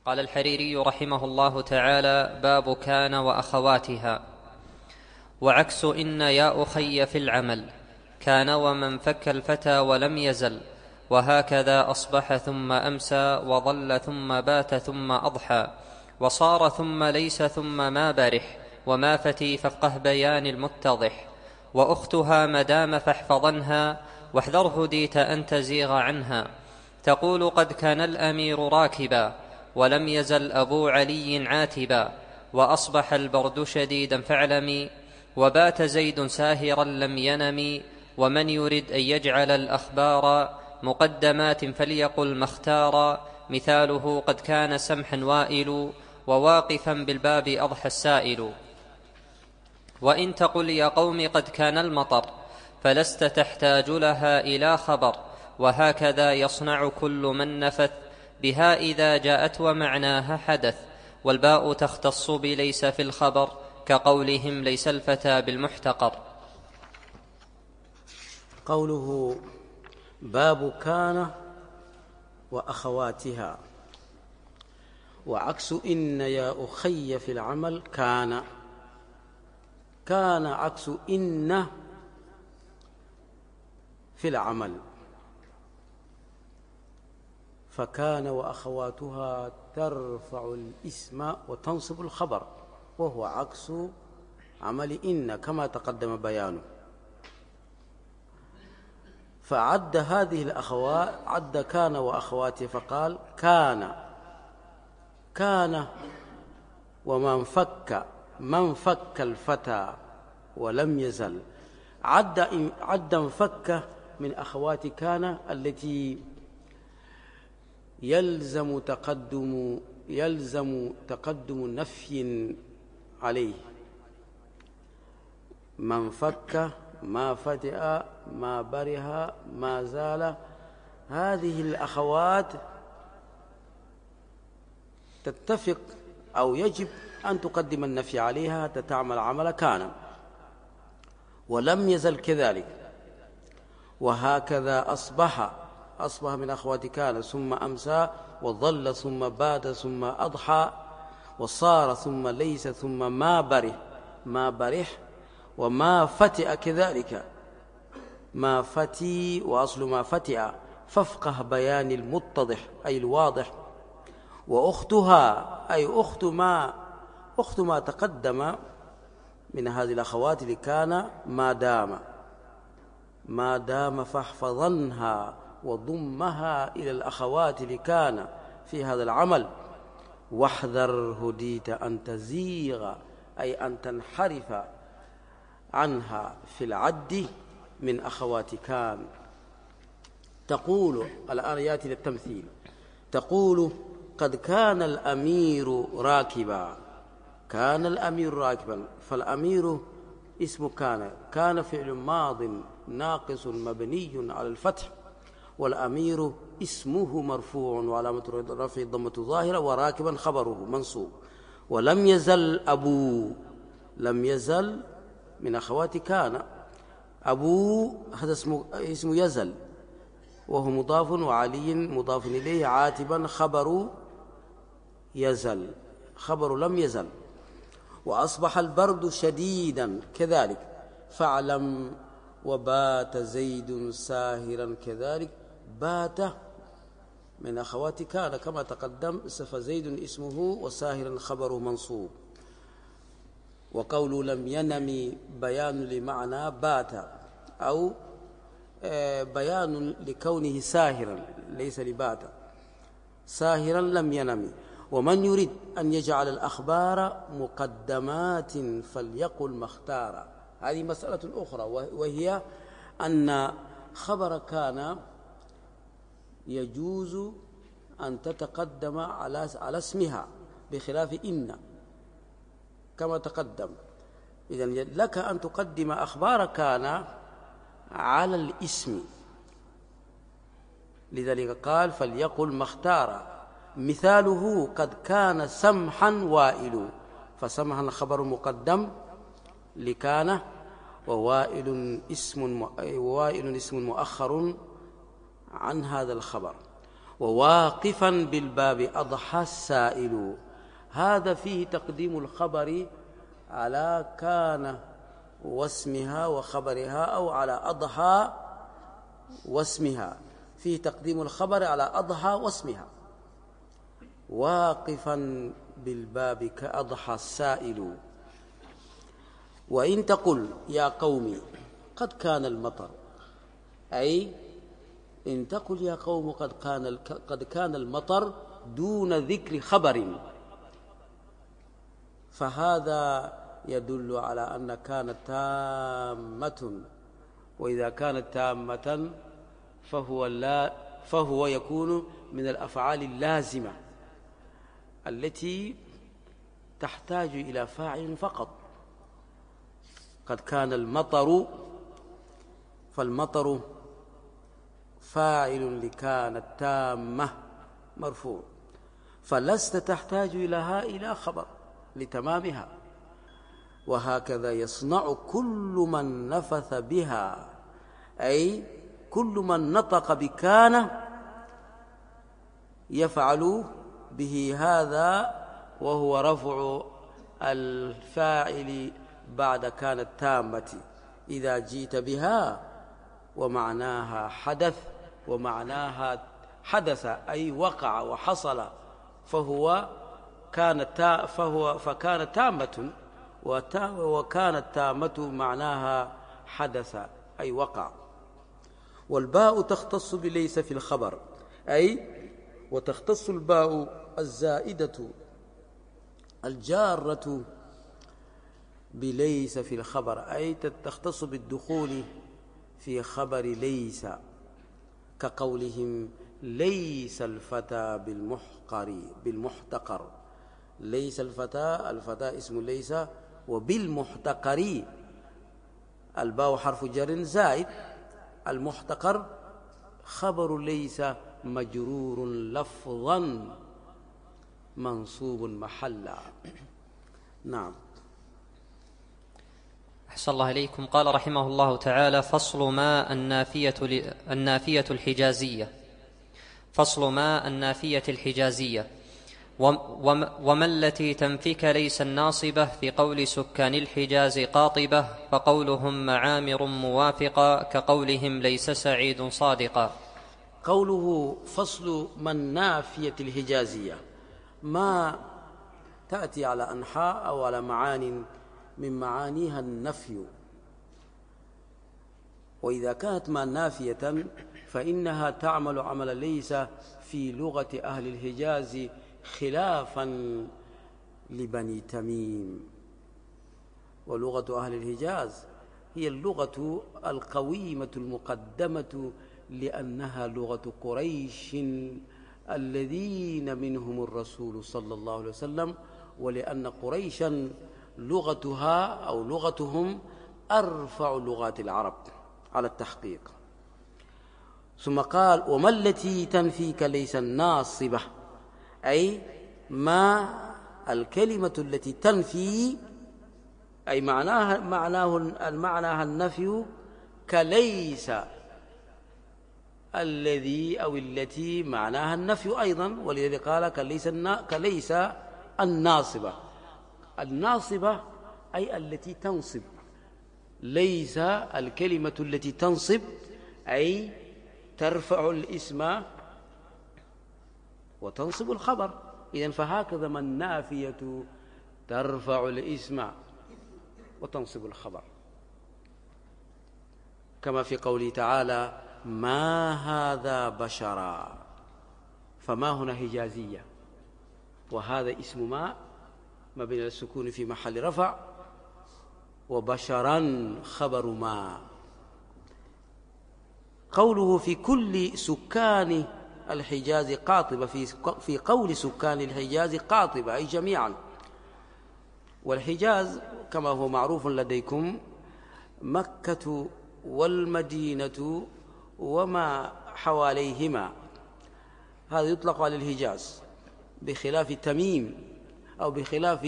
قال الحريري رحمه الله تعالى: باب كان وأخواتها. وعكس إن يا أخي في العمل كان ومن فك الفتى ولم يزل، وهكذا أصبح ثم أمسى، وظل ثم بات ثم أضحى، وصار ثم ليس ثم ما برح، وما فتي فافقه بيان المتضح. وأختها مدام فاحفظنها، واحذر هديت أن تزيغ عنها. تقول قد كان الأمير راكبا، ولم يزل أبو علي عاتبا، وأصبح البرد شديدا فاعلمي، وبات زيد ساهرا لم ينم. ومن يرد أن يجعل الأخبار مقدمات فليقل ما اختار، مثاله قد كان سمحا وائل، وواقفا بالباب أضحى السائل. وإن تقل يا قوم قد كان المطر، فلست تحتاج لها إلى خبر، وهكذا يصنع كل من نفث بها إذا جاءت ومعناها حدث. والباء تختص بليس في الخبر، كقولهم ليس الفتى بالمحتقر. قوله باب كان وأخواتها. وعكس إن يا أخي في العمل كان عكس إن في العمل، فكان وأخواتها ترفع الاسم وتنصب الخبر، وهو عكس عمل إن كما تقدم بيانه. فعد هذه الأخوات، عد كان وأخواته، فقال كان ومن فك الفتى ولم يزل. عد انفك من أخوات كان التي يلزم تقدم نفي عليه. من فك، ما فتئ، ما بره، ما زال. هذه الأخوات تتفق أو يجب أن تقدم النفي عليها حتى تعمل عمل كان. ولم يزل كذلك. وهكذا أصبح من أخوات كان ثم أمسى، وظل ثم بات ثم أضحى، وصار ثم ليس ثم ما برح، وما فتئ كذلك. ما فتي وأصل ما فتئ، فافقه بيان المتضح أي الواضح. وأختها أي أخت ما تقدم من هذه الأخوات لكان ما دام فاحفظنها، وضمها إلى الأخوات لكان في هذا العمل. واحذر هديت أن تزيغ أي أن تنحرف عنها في العد من أخوات كان. تقول الآن يأتي للتمثيل. تقول قد كان الأمير راكبا. كان الأمير راكبا، فالأمير اسم كان فعل ماض ناقص مبني على الفتح، والأمير اسمه مرفوع وعلامة رفعه الضمة ظاهرة، وراكبا خبره منصوب. ولم يزل أبو، لم يزل من أخوات كان. أبو هذا اسم يزل، وهو مضاف، وعلي مضاف إليه، عاتبا خبر يزل، خبر لم يزل. وأصبح البرد شديدا كذلك، فاعلم. وبات زيد ساهرا كذلك. بات من أخوات كان كما تقدم، فزيد اسمه وساهرا خبره منصوب. وقول لم ينم بيان لمعنى بات، أو بيان لكونه ساهرا، ليس لبات، ساهرا لم ينم. ومن يريد أن يجعل الأخبار مقدمات فليقل ما اختار. هذه مسألة أخرى، وهي أن خبر كان يجوز أن تتقدم على اسمها بخلاف إن كما تقدم. إذن لك أن تقدم أخبار كان على الاسم، لذلك قال فليقل ما اختار. مثاله قد كان سمحا وائل، فسمحا خبر مقدم لكان، ووائل اسم مؤخر عن هذا الخبر. وواقفا بالباب أضحى السائل. هذا فيه تقديم الخبر على كان واسمها وخبرها، أو على أضحى واسمها، فيه تقديم الخبر على أضحى واسمها. واقفا بالباب كأضحى السائل. وإن تقل يا قوم قد كان المطر، أي إن تقل يا قوم قد كان المطر دون ذكر خبر، فهذا يدل على أن كانت تامة، وإذا كانت تامة فهو يكون من الأفعال اللازمة التي تحتاج إلى فاعل فقط. قد كان المطر، فالمطر فاعل لكانت تامة مرفوع، فلست تحتاج إلى خبر لتمامها. وهكذا يصنع كل من نفث بها، أي كل من نطق بكان يفعل به هذا، وهو رفع الفاعل بعد كانت تامة إذا جيت بها ومعناها حدث، ومعناها حدث أي وقع وحصل، فكانت تامة، وكانت تامة معناها حدث أي وقع. والباء تختص بليس في الخبر، أي وتختص الباء الزائدة الجارة بليس في الخبر، أي تختص بالدخول في خبر ليس، كقولهم ليس الفتى بالمحتقر. ليس الفتى اسم ليس، وبالمحتقر الباء حرف جر زائد، المحتقر خبر ليس مجرور لفظا منصوب محلا. نعم. أحسن الله إليكم. قال رحمه الله تعالى: فصل ما النافية الحجازية. فصل ما النافية الحجازية. وما التي تنفك ليس الناصبة في قول سكان الحجاز قاطبة، فقولهم معامر موافقا، كقولهم ليس سعيد صادقا. قوله فصل من نافية الحجازية، ما تأتي على أنحاء أو على معان من معانيها النفي، وإذا كانت ما نافية فإنها تعمل عمل ليس في لغة أهل الحجاز، خلافا لبني تميم. ولغة أهل الحجاز هي اللغة القويمة المقدمة، لأنها لغة قريش الذين منهم الرسول صلى الله عليه وسلم، ولأن قريشا لغتها أو لغتهم أرفع لغات العرب على التحقيق. ثم قال: وما التي تنفيك ليس الناصبة، أي ما الكلمة التي تنفي، أي معناها النفي، كليس الذي أو التي معناها النفي أيضا، ولذلك قال كليس الناصبة. الناصبة أي التي تنصب، ليس الكلمة التي تنصب أي ترفع الاسم وتنصب الخبر. إذن فهكذا ما النافية ترفع الاسم وتنصب الخبر، كما في قوله تعالى: ما هذا بشرا، فما هنا حجازية، وهذا اسم ما بين السكون في محل رفع، وبشرا خبر ما. قوله في كل سكان الحجاز قاطبة، في قول سكان الحجاز قاطبة أي جميعا. والحجاز كما هو معروف لديكم مكة والمدينة وما حواليهما، هذا يطلق على الحجاز، بخلاف تميم أو بخلاف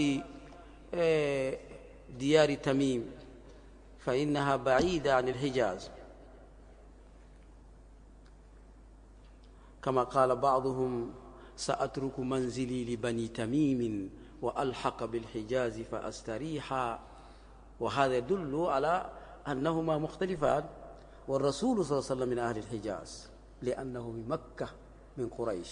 ديار تميم فإنها بعيدة عن الحجاز. كما قال بعضهم: سأترك منزلي لبني تميم وألحق بالحجاز فأستريحا. وهذا يدل على أنهما مختلفان، والرسول صلى الله عليه وسلم من أهل الحجاز لأنه بمكة من قريش.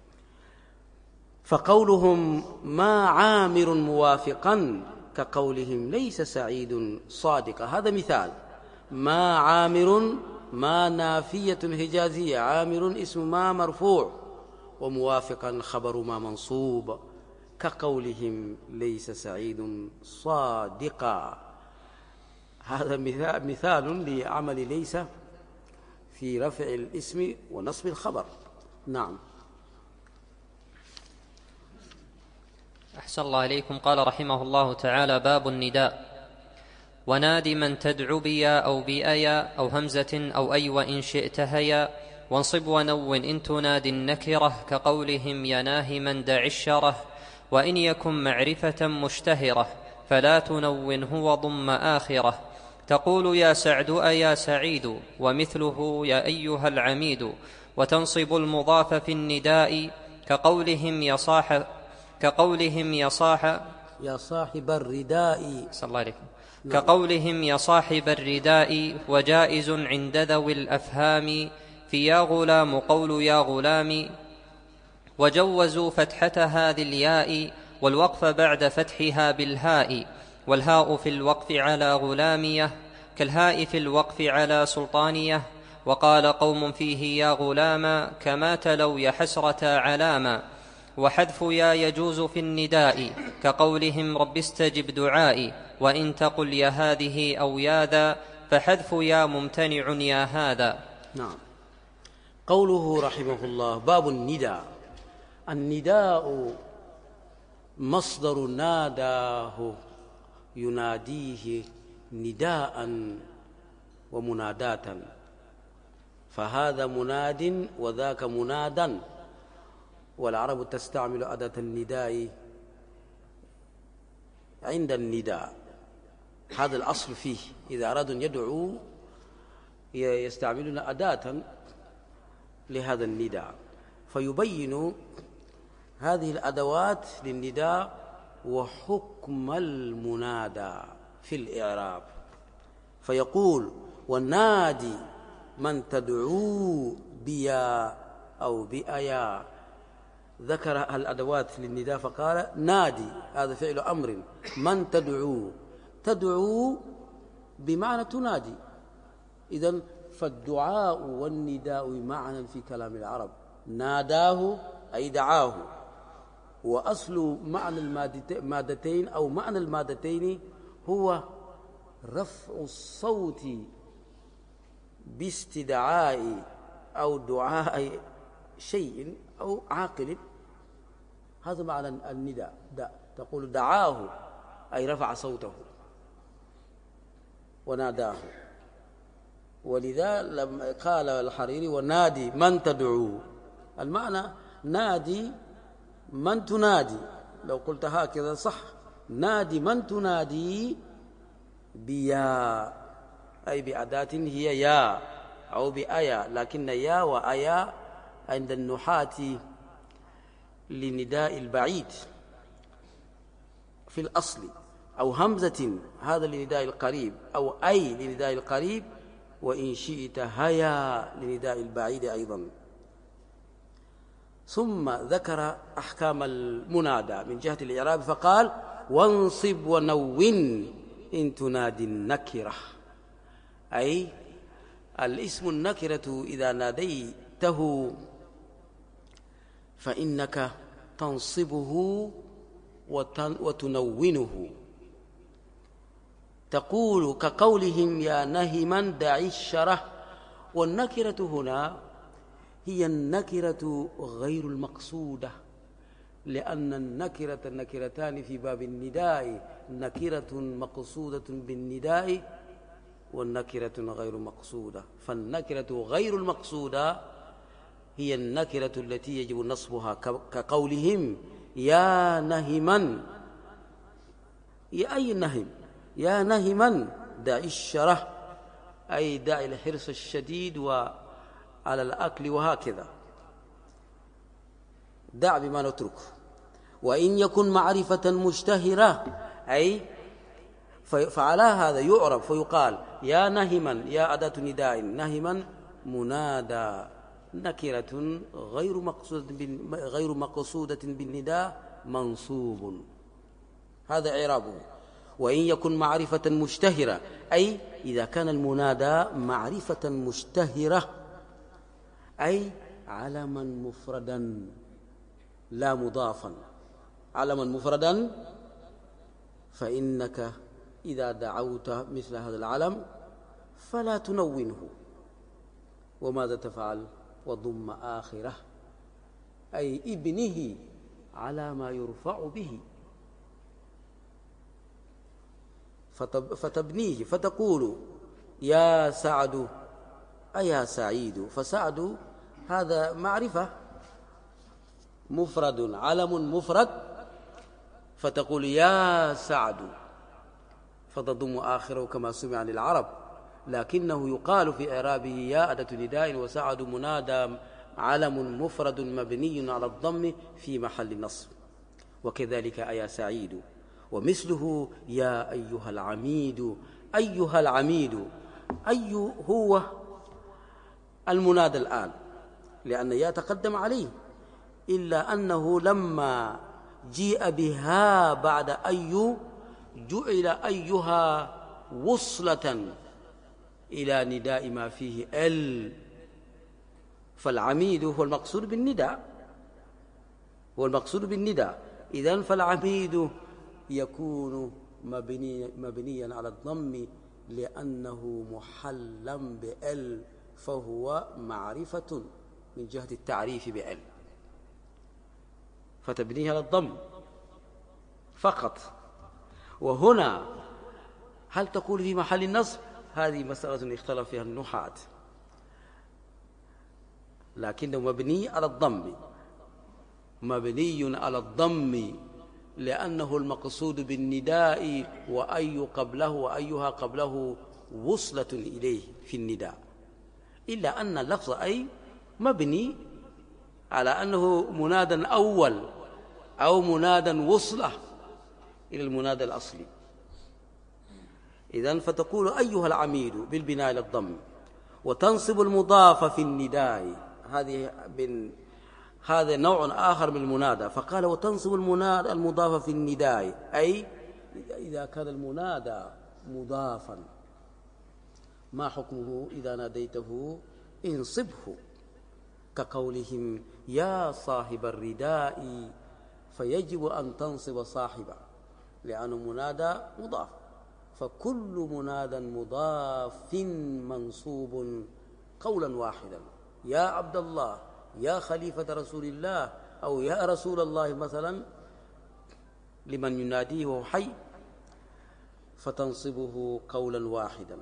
فقولهم ما عامر موافقا كقولهم ليس سعيد صادقا، هذا مثال. ما عامر ما نافية حجازية، عامر اسم ما مرفوع، وموافقا خبر ما منصوب، كقولهم ليس سعيد صادقا. هذا مثال لعمل ليس في رفع الاسم ونصب الخبر. نعم. أحسن الله إليكم. قال رحمه الله تعالى: باب النداء. وناد من تدعو بيا أو بأيا أو همزة أو أي وإن شئت هيا، وانصب ونون إن تنادي النكرة، كقولهم يناه من دع الشره، وإن يكن معرفة مشتهرة فلا تنونه وضم آخرة، تقول يا سعد أيا سعيد، ومثله يا أيها العميد، وتنصب المضاف في النداء، كقولهم يا صاحب الرداء. صلى الله عليكم. كقولهم يا صاحب الرداء، وجائز عند ذوي الأفهام في يا غلام قول يا غلام، وجوزوا فتحة هذه الياء والوقف بعد فتحها بالهاء، والهاء في الوقف على غلامية كالهاء في الوقف على سلطانية. وقال قوم فيه يا غلاما كما تلو يا حسرة علاما، وحذف يا يجوز في النداء كقولهم رب استجب دعائي، وإن تقل يا هذه أو يا ذا فحذف يا ممتنع يا هذا. نعم. قوله رحمه الله: باب النداء. النداء مصدر ناداه يناديه نداء ومناداة، فهذا مناد وذاك منادا، والعرب تستعمل أداة النداء عند النداء. هذا الأصل فيه، إذا أرادوا أن يدعوا يستعملون أداة لهذا النداء، فيبين هذه الأدوات للنداء وحكم المنادى في الإعراب. فيقول: والنادي من تدعو بيا أو بأيا. ذكر الأدوات للنداء فقال: نادي هذا فعل أمر، من تدعو بمعنى تنادي. إذن فالدعاء والنداء معنى في كلام العرب. ناداه أي دعاه، وأصل معنى المادتين أو معنى المادتين هو رفع الصوت باستدعاء أو دعاء شيء أو عاقل. هذا معنى النداء. تقول دعاه أي رفع صوته وناداه. ولذا لما قال الحريري: ونادي من تدعو، المعنى نادي من تنادي. لو قلت هكذا صح: نادي من تنادي بيا، أي بأداة هي يا أو بأيا، لكن يا وأيا عند النحاة لنداء البعيد في الأصل، أو همزة هذا لنداء القريب، أو أي لنداء القريب، وإن شئت هيا لنداء البعيد أيضا. ثم ذكر أحكام المنادى من جهة الإعراب فقال: وانصب ونون إن تنادي النكرة، أي الاسم النكرة إذا ناديته فإنك تنصبه وتنونه. تقول كقولهم يا نهما دع الشره. والنكرة هنا هي النكرة غير المقصودة، لأن النكرتان في باب النداء: نكرة مقصودة بالنداء والنكرة غير مقصودة. فالنكرة غير المقصودة هي النكرة التي يجب نصبها، كقولهم يا نهما، يا أي نهم، يا نهما دع الشره، أي دع الحرص الشديد وعلى الأكل وهكذا. دع بما نترك. وإن يكن معرفة مشتهرة أي فعلى هذا يعرف فيقال يا نهما، يا أداة نداء، نهما منادى نكرة غير مقصودة بالنداء منصوب، هذا إعرابه. وإن يكن معرفة مشتهرة أي إذا كان المنادى معرفة مشتهرة أي علما مفردا لا مضافا، علما مفردا، فإنك إذا دعوت مثل هذا العلم فلا تنونه. وماذا تفعل؟ وضم آخره أي ابنه على ما يرفع به، فتبنيه فتقول يا سعد أيا سعيد، فسعد هذا معرفة مفرد، علم مفرد، فتقول يا سعد فتضم آخره كما سمع للعرب، لكنه يقال في إعرابه يا أداة نداء وسعد منادى علم مفرد مبني على الضم في محل نصب. وكذلك أيا سعيد، ومثله يا أيها العميد. أيها العميد، أي هو المنادى الآن لأن يا تقدم عليه، إلا أنه لما جيء بها بعد أي جعل أيها وصلة إلى نداء ما فيه ال، فالعميد هو المقصود بالنداء، هو المقصود بالنداء. إذن فالعميد يكون مبنيا على الضم لأنه محلا بال، فهو معرفة من جهة التعريف بال، فتبنيه على الضم فقط. وهنا هل تقول في محل النصب؟ هذه مسألة اختلف فيها النحاة، لكنه مبني على الضم، مبني على الضم لأنه المقصود بالنداء وأي قبله وأيها قبله وصلة إليه في النداء، إلا أن اللفظ أي مبني على أنه منادى أول أو منادى وصلة إلى المنادى الأصلي. إذن فتقول أيها العميد بالبناء إلى الضم، وتنصب المضاف في النداء، هذا نوع آخر من المنادى، فقال وتنصب المنادى المضاف في النداء أي إذا كان المنادى مضافا ما حكمه إذا ناديته؟ انصبه، كقولهم يا صاحب الرداء، فيجب أن تنصب صاحبه لأنه منادى مضاف، فكل منادى مضاف منصوب قولا واحدا، يا عبد الله، يا خليفة رسول الله، أو يا رسول الله مثلا لمن يناديه وهو حي، فتنصبه قولا واحدا.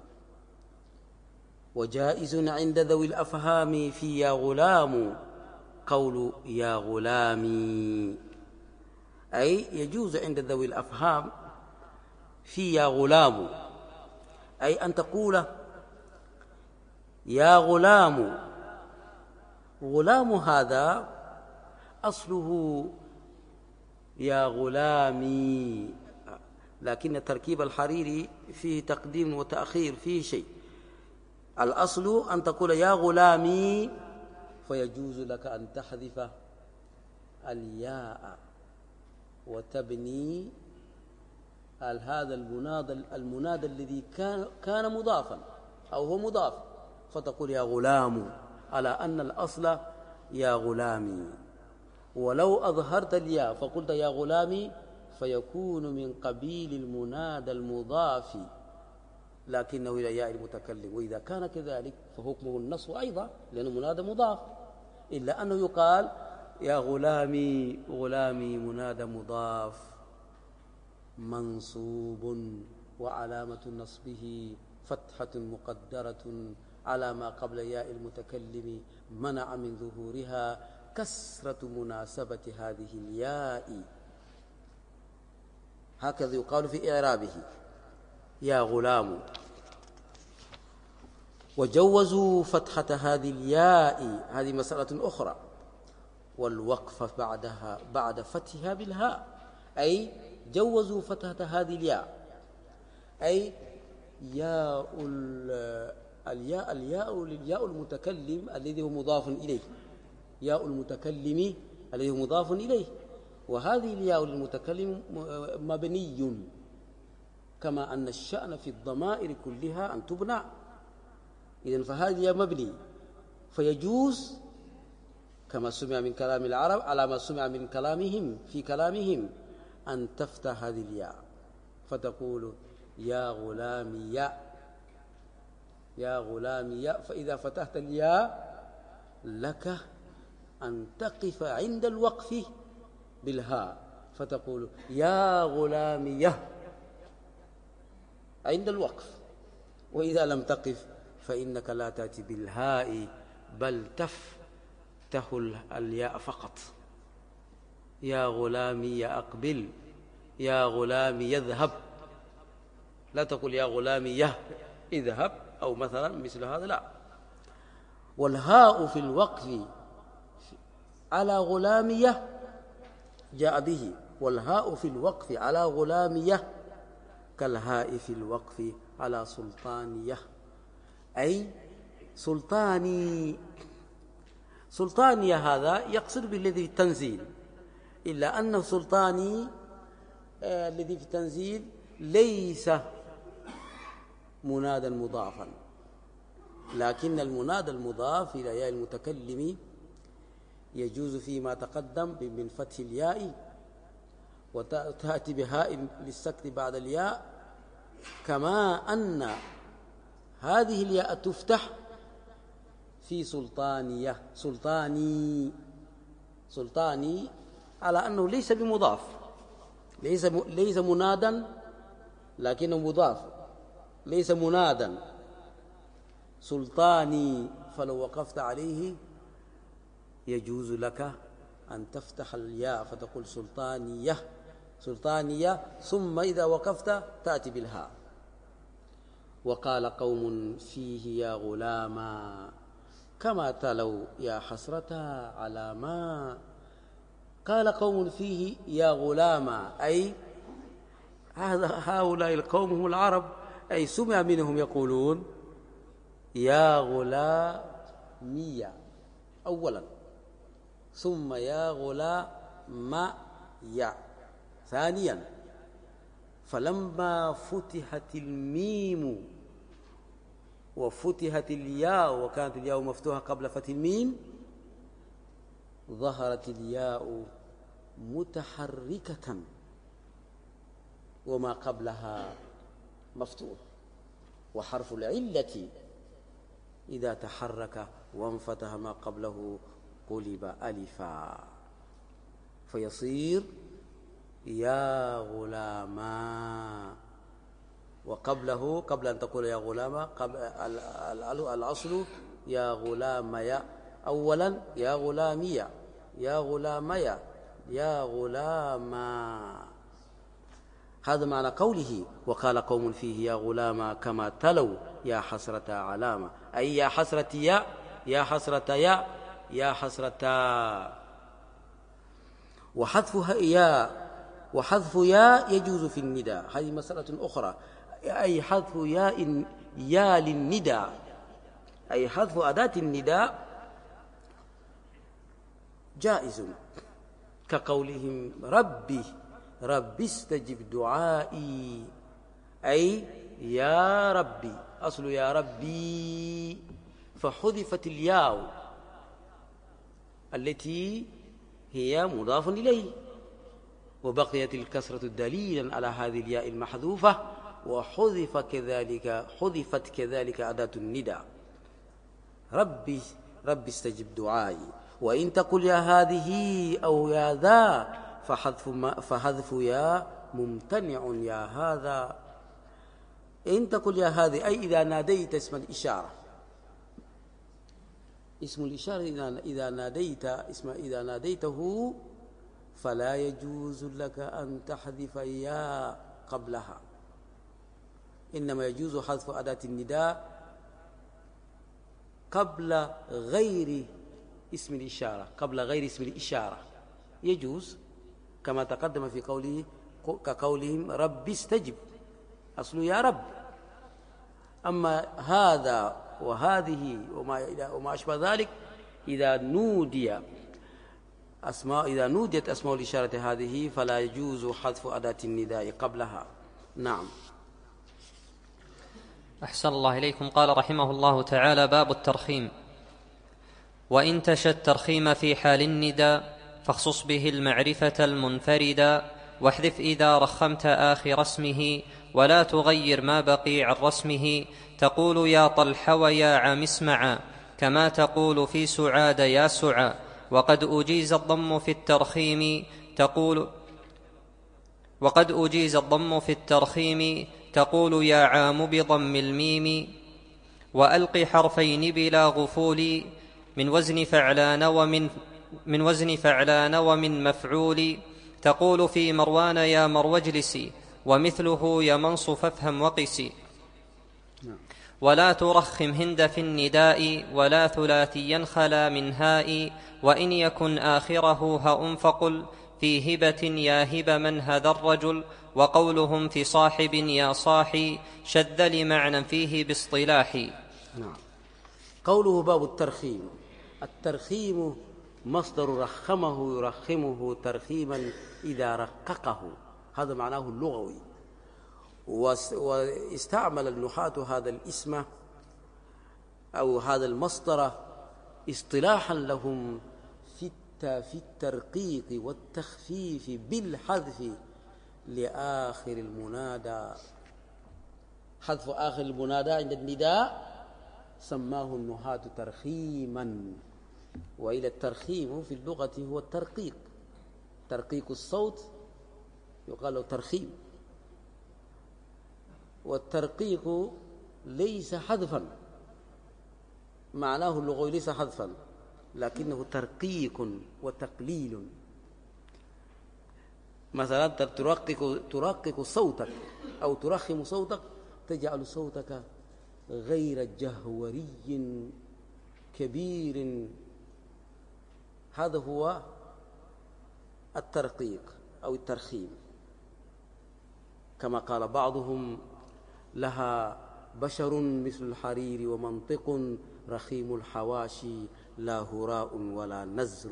وجائز عند ذوي الأفهام في يا غلام قول يا غلامي، أي يجوز عند ذوي الأفهام في يا غلام، أي أن تقول يا غلام. غلام هذا أصله يا غلامي، لكن التركيب الحريري فيه تقديم وتأخير، فيه شيء. الأصل أن تقول يا غلامي، فيجوز لك أن تحذف الياء وتبني هذا المنادى الذي كان مضافا أو هو مضاف، فتقول يا غلام على أن الأصل يا غلامي. ولو أظهرت الياء فقلت يا غلامي فيكون من قبيل المنادى المضاف لكنه إلى ياء المتكلم، وإذا كان كذلك فحكمه النصب أيضا لأنه منادى مضاف، إلا أنه يقال يا غلامي، غلامي منادى مضاف منصوب وعلامة نصبه فتحة مقدرة على ما قبل ياء المتكلم منع من ظهورها كسرة مناسبة هذه الياء. هكذا يقال في إعرابه يا غلام. وجوزوا فتحة هذه الياء، هذه مسألة أخرى، والوقف بعدها بعد فتحها بالهاء، أي جوزوا فتحة هذه الياء، أي الياء المتكلم الذي هو مضاف إليه، ياء المتكلم الذي هو مضاف إليه، وهذه الياء المتكلم مبني، كما أن الشأن في الضمائر كلها أن تبنى، إذن فهذه مبني، فيجوز كما سمع من كلام العرب على ما سمع من كلامهم في كلامهم أن تفتح هذه الياء فتقول يا غلامي يا غلامي، فإذا فتحت الياء لك أن تقف عند الوقف بالهاء فتقول يا غلامي عند الوقف، وإذا لم تقف فإنك لا تأتي بالهاء بل تفتح الياء فقط، يا غلامي أقبل، يا غلامي يذهب، لا تقول يا غلامي اذهب أو مثلا مثل هذا، لا. والهاء في الوقف على غلامية جاء به، والهاء في الوقف على غلامية كالهاء في الوقف على سلطانية، أي سلطانية هذا يقصد بالذي في التنزيل، إلا أن سلطاني الذي في التنزيل ليس منادا مضافا، لكن المنادى المضاف إلى ياء المتكلم يجوز فيما تقدم من فتح الياء وتأتي بهاء للسكت بعد الياء، كما أن هذه الياء تفتح في سلطانية، سلطاني على أنه ليس بمضاف، ليس منادا لكنه مضاف، ليس منادا، سلطاني، فلو وقفت عليه يجوز لك أن تفتح الياء فتقول سلطانية، ثم إذا وقفت تأتي بالهاء. وقال قوم فيه يا غلاما كما تلوا يا حسرة على ما، قال قوم فيه يا غلاما، أي هؤلاء القوم هم العرب، أي سمع منهم يقولون يا غلامية أولا، ثم يا غلامية ثانيا، فلما فتحت الميم وفتحت الياء وكانت الياء مفتوحة قبل فتح الميم ظهرت الياء متحركة وما قبلها مفتوح، وحرف العلة إذا تحرك وانفتح ما قبله قلب ألفا فيصير يا غلاما، وقبله قبل أن تقول يا غلاما قبل الأصل يا غلامي أولا، يا غلامية، يا غلامي، يا غلاما، هذا معنى قوله وقال قوم فيه يا غلاما كما تلوا يا حسرة علامة، أي يا حسرة يا حسرة يا حسرة. وحذف يا يجوز في النداء، هذه مسألة أخرى، أي حذف يا للنداء، أي حذف أداة النداء جائز، كقولهم ربي استجب دعائي، أي يا ربي، أصل يا ربي، فحذفت الياء التي هي مضاف إليه، وبقيت الكسرة دليلا على هذه الياء المحذوفة، حذفت كذلك أداة النداء، ربي استجب دعائي، وإن تقل يا هذه أو يا ذا فحذف يا ممتنع يا هذا، إن تقل يا هذه أي إذا ناديت اسم الإشارة، اسم الإشارة إذا ناديته فلا يجوز لك أن تحذف يا قبلها، إنما يجوز حذف أداة النداء قبل غير اسم الإشارة قبل غير اسم الإشارة يجوز، كما تقدم في قوله كقولهم رب استجب، أصله يا رب. أما هذا وهذه وما أشبه ذلك إذا نوديت أسماء الإشارة هذه فلا يجوز حذف أداة النداء قبلها. نعم. أحسن الله إليكم. قال رحمه الله تعالى: باب الترخيم. وإن تشى الترخيم في حال النداء فاخصص به المعرفة المنفردة، واحذف إذا رخمت آخر اسمه، ولا تغير ما بقي عن رسمه. تقول يا طلح ويا عم اسمعا، كما تقول في سعاد يا سعى. وقد أجيز الضم في الترخيم تقول يا عام بضم الميم. وألق حرفين بلا غفول من وزن فعلان ومن مفعول. تقول في مروان يا مرو اجلسي، ومثله يمنص فافهم وقسي. ولا ترخم هند في النداء، ولا ثلاثيا خلا من هاء. وإن يكن آخره هاء فقل في هبة يا هب من هذا الرجل. وقولهم في صاحب يا صاحي شذ لمعنى فيه باصطلاح. نعم. قوله باب الترخيم. الترخيم مصدر رخمه يرخمه ترخيما إذا رققه، هذا معناه اللغوي. واستعمل النحاة هذا الاسم أو هذا المصدر اصطلاحا لهم في الترقيق والتخفيف بالحذف لآخر المنادى. حذف آخر المنادى عند النداء سماه النحاة ترخيما. وإلى الترخيم في اللغة هو الترقيق، ترقيق الصوت يقال له ترخيم. والترقيق ليس حذفا، معناه اللغوي ليس حذفا، لكنه ترقيق وتقليل. مثلا ترقق صوتك أو ترخم صوتك، تجعل صوتك غير جهوري كبير، هذا هو الترقيق أو الترخيم. كما قال بعضهم لها بشر مثل الحرير ومنطق رخيم الحواشي لا هراء ولا نزر.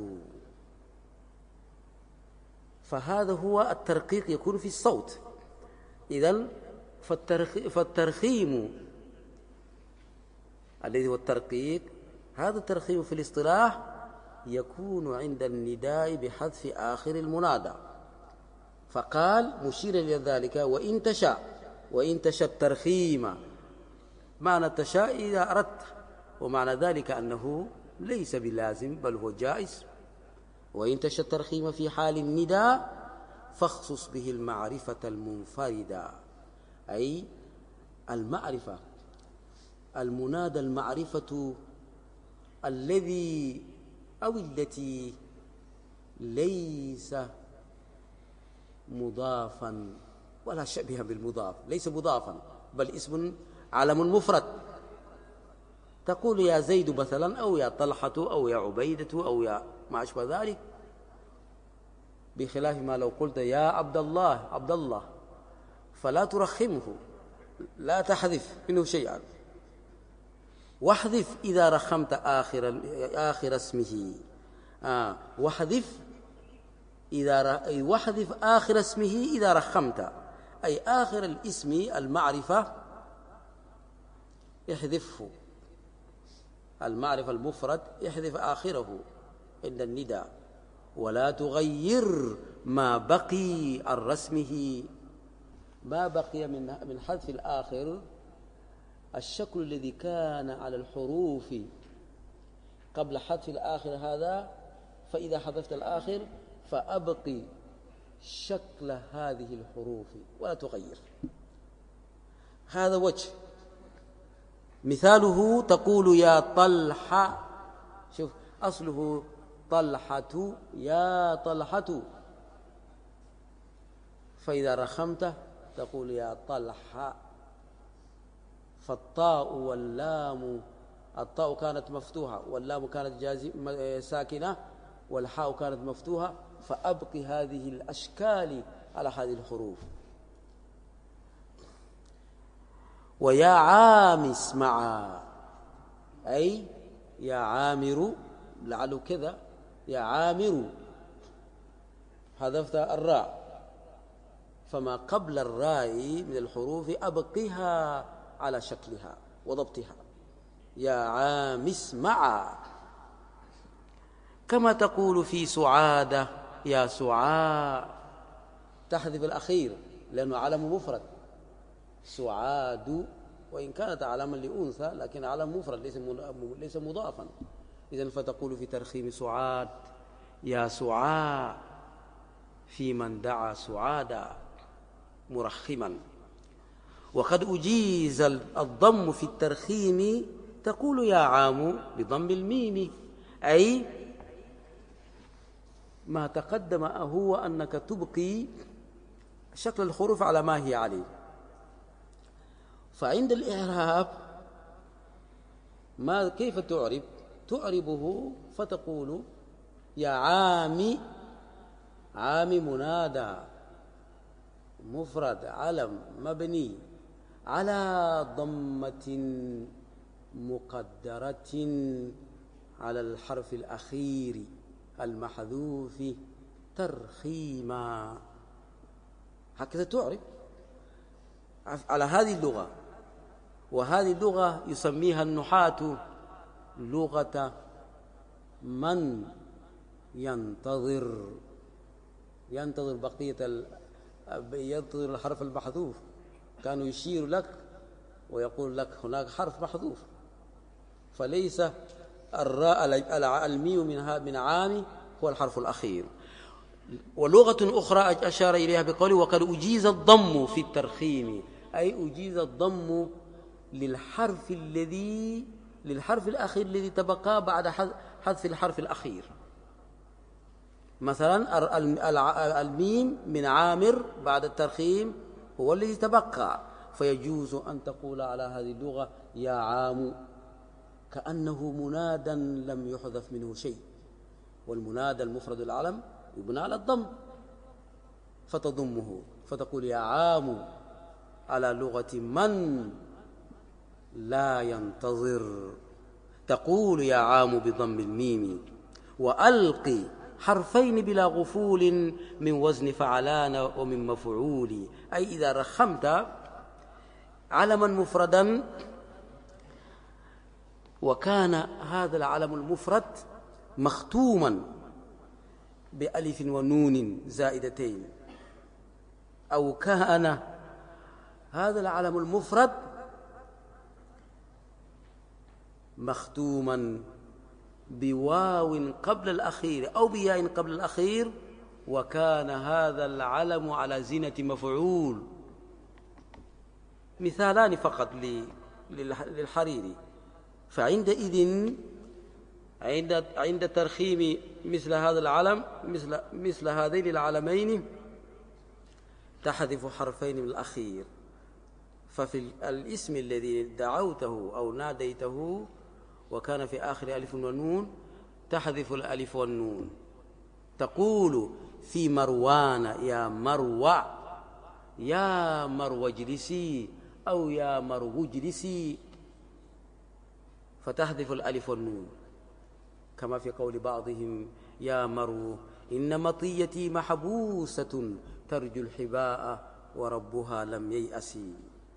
فهذا هو الترقيق يكون في الصوت. إذن فالترخيم الذي هو الترقيق، هذا الترخيم في الاصطلاح يكون عند النداء بحذف آخر المنادى. فقال مشيرا إلى ذلك وإن تشاء الترخيم، معنى تشاء إذا أردت، ومعنى ذلك أنه ليس بلازم بل هو جائز. وإن تشاء الترخيم في حال النداء فاخصص به المعرفة المنفردة، أي المعرفة المنادى، المعرفة الذي أو التي ليس مضافا ولا شبه بالمضاف، ليس مضافا بل اسم علم مفرد. تقول يا زيد مثلا أو يا طلحة أو يا عبيدة أو يا ما أشبه ذلك، بخلاف ما لو قلت يا عبد الله فلا ترخمه، لا تحذف منه شيئا. واحذف إذا رخمت آخر اسمه، واحذف آخر اسمه إذا رخمت، أي آخر الاسم المعرفة احذفه، المعرفة المفرد احذف آخره عند النداء. ولا تغير ما بقي عن رسمه، ما بقي من حذف الآخر الشكل الذي كان على الحروف قبل حذف الآخر هذا، فإذا حذفت الآخر فأبقي شكل هذه الحروف ولا تغير. هذا وجه. مثاله تقول يا طلحة، شوف أصله طلحة يا طلحة، فإذا رخمت تقول يا طلحة، فالطاء واللام الطاء كانت مفتوحة واللام كانت ساكنة والحاء كانت مفتوحة، فأبقي هذه الأشكال على هذه الحروف. ويا عامس معا، أي يا عامر، لعله كذا، يا عامر حذفت الراء، فما قبل الراء من الحروف أبقها على شكلها وضبطها. يا عامس معا، كما تقول في سعادة يا سعاء، تحذف الأخير لأنه علم مفرد، سعاد، وإن كانت علما لأنثى لكن علم مفرد ليس مضافا. إذن فتقول في ترخيم سعاد يا سعاء في من دعا سعادا مرخما. وقد أجيز الضم في الترخيم، تقول يا عام بضم الميم، أي ما تقدم هو أنك تبقي شكل الحروف على ما هي عليه. فعند الإعراب كيف تعرب؟ تعربه فتقول يا عام، عام منادى مفرد علم مبني على ضمة مقدرة على الحرف الأخير المحذوف ترخيما. هكذا تعرب على هذه اللغة. وهذه اللغة يسميها النحاة لغة من ينتظر بقية ينتظر الحرف المحذوف. كانوا يشير لك ويقول لك هناك حرف محذوف، فليس الراء الميم من عام هو الحرف الأخير. ولغة أخرى أشار إليها بقوله وقد أجيز الضم في الترخيم، أي أجيز الضم للحرف الأخير الذي تبقى بعد حذف الحرف الأخير. مثلا الميم من عامر بعد الترخيم هو الذي تبقى، فيجوز أن تقول على هذه اللغة يا عام، كأنه منادا لم يحذف منه شيء، والمنادى المفرد العلم يبنى على الضم، فتضمه فتقول يا عام على لغة من لا ينتظر، تقول يا عام بضم الميم. وألقي حرفين بلا غفول من وزن فعلان ومن مفعول، أي إذا رخمت علما مفردا وكان هذا العلم المفرد مختوما بألف ونون زائدتين، أو كان هذا العلم المفرد مختوما بواو قبل الأخير أو بياء قبل الأخير، وكان هذا العلم على زينة مفعول. مثالان فقط للحريري. فعندئذ عند ترخيم مثل هذا العلم مثل هذين العلمين تحذف حرفين من الأخير. ففي الاسم الذي دعوته أو ناديته وكان في آخر ألف ونون تحذف الألف والنون، تقول في مروان يا مروى، يا مروى اجلسي أو يا مروى اجلسي، فتحذف الألف والنون. كما في قول بعضهم يا مرو إن مطيتي محبوسة ترجو الحباء وربها لم ييأسي.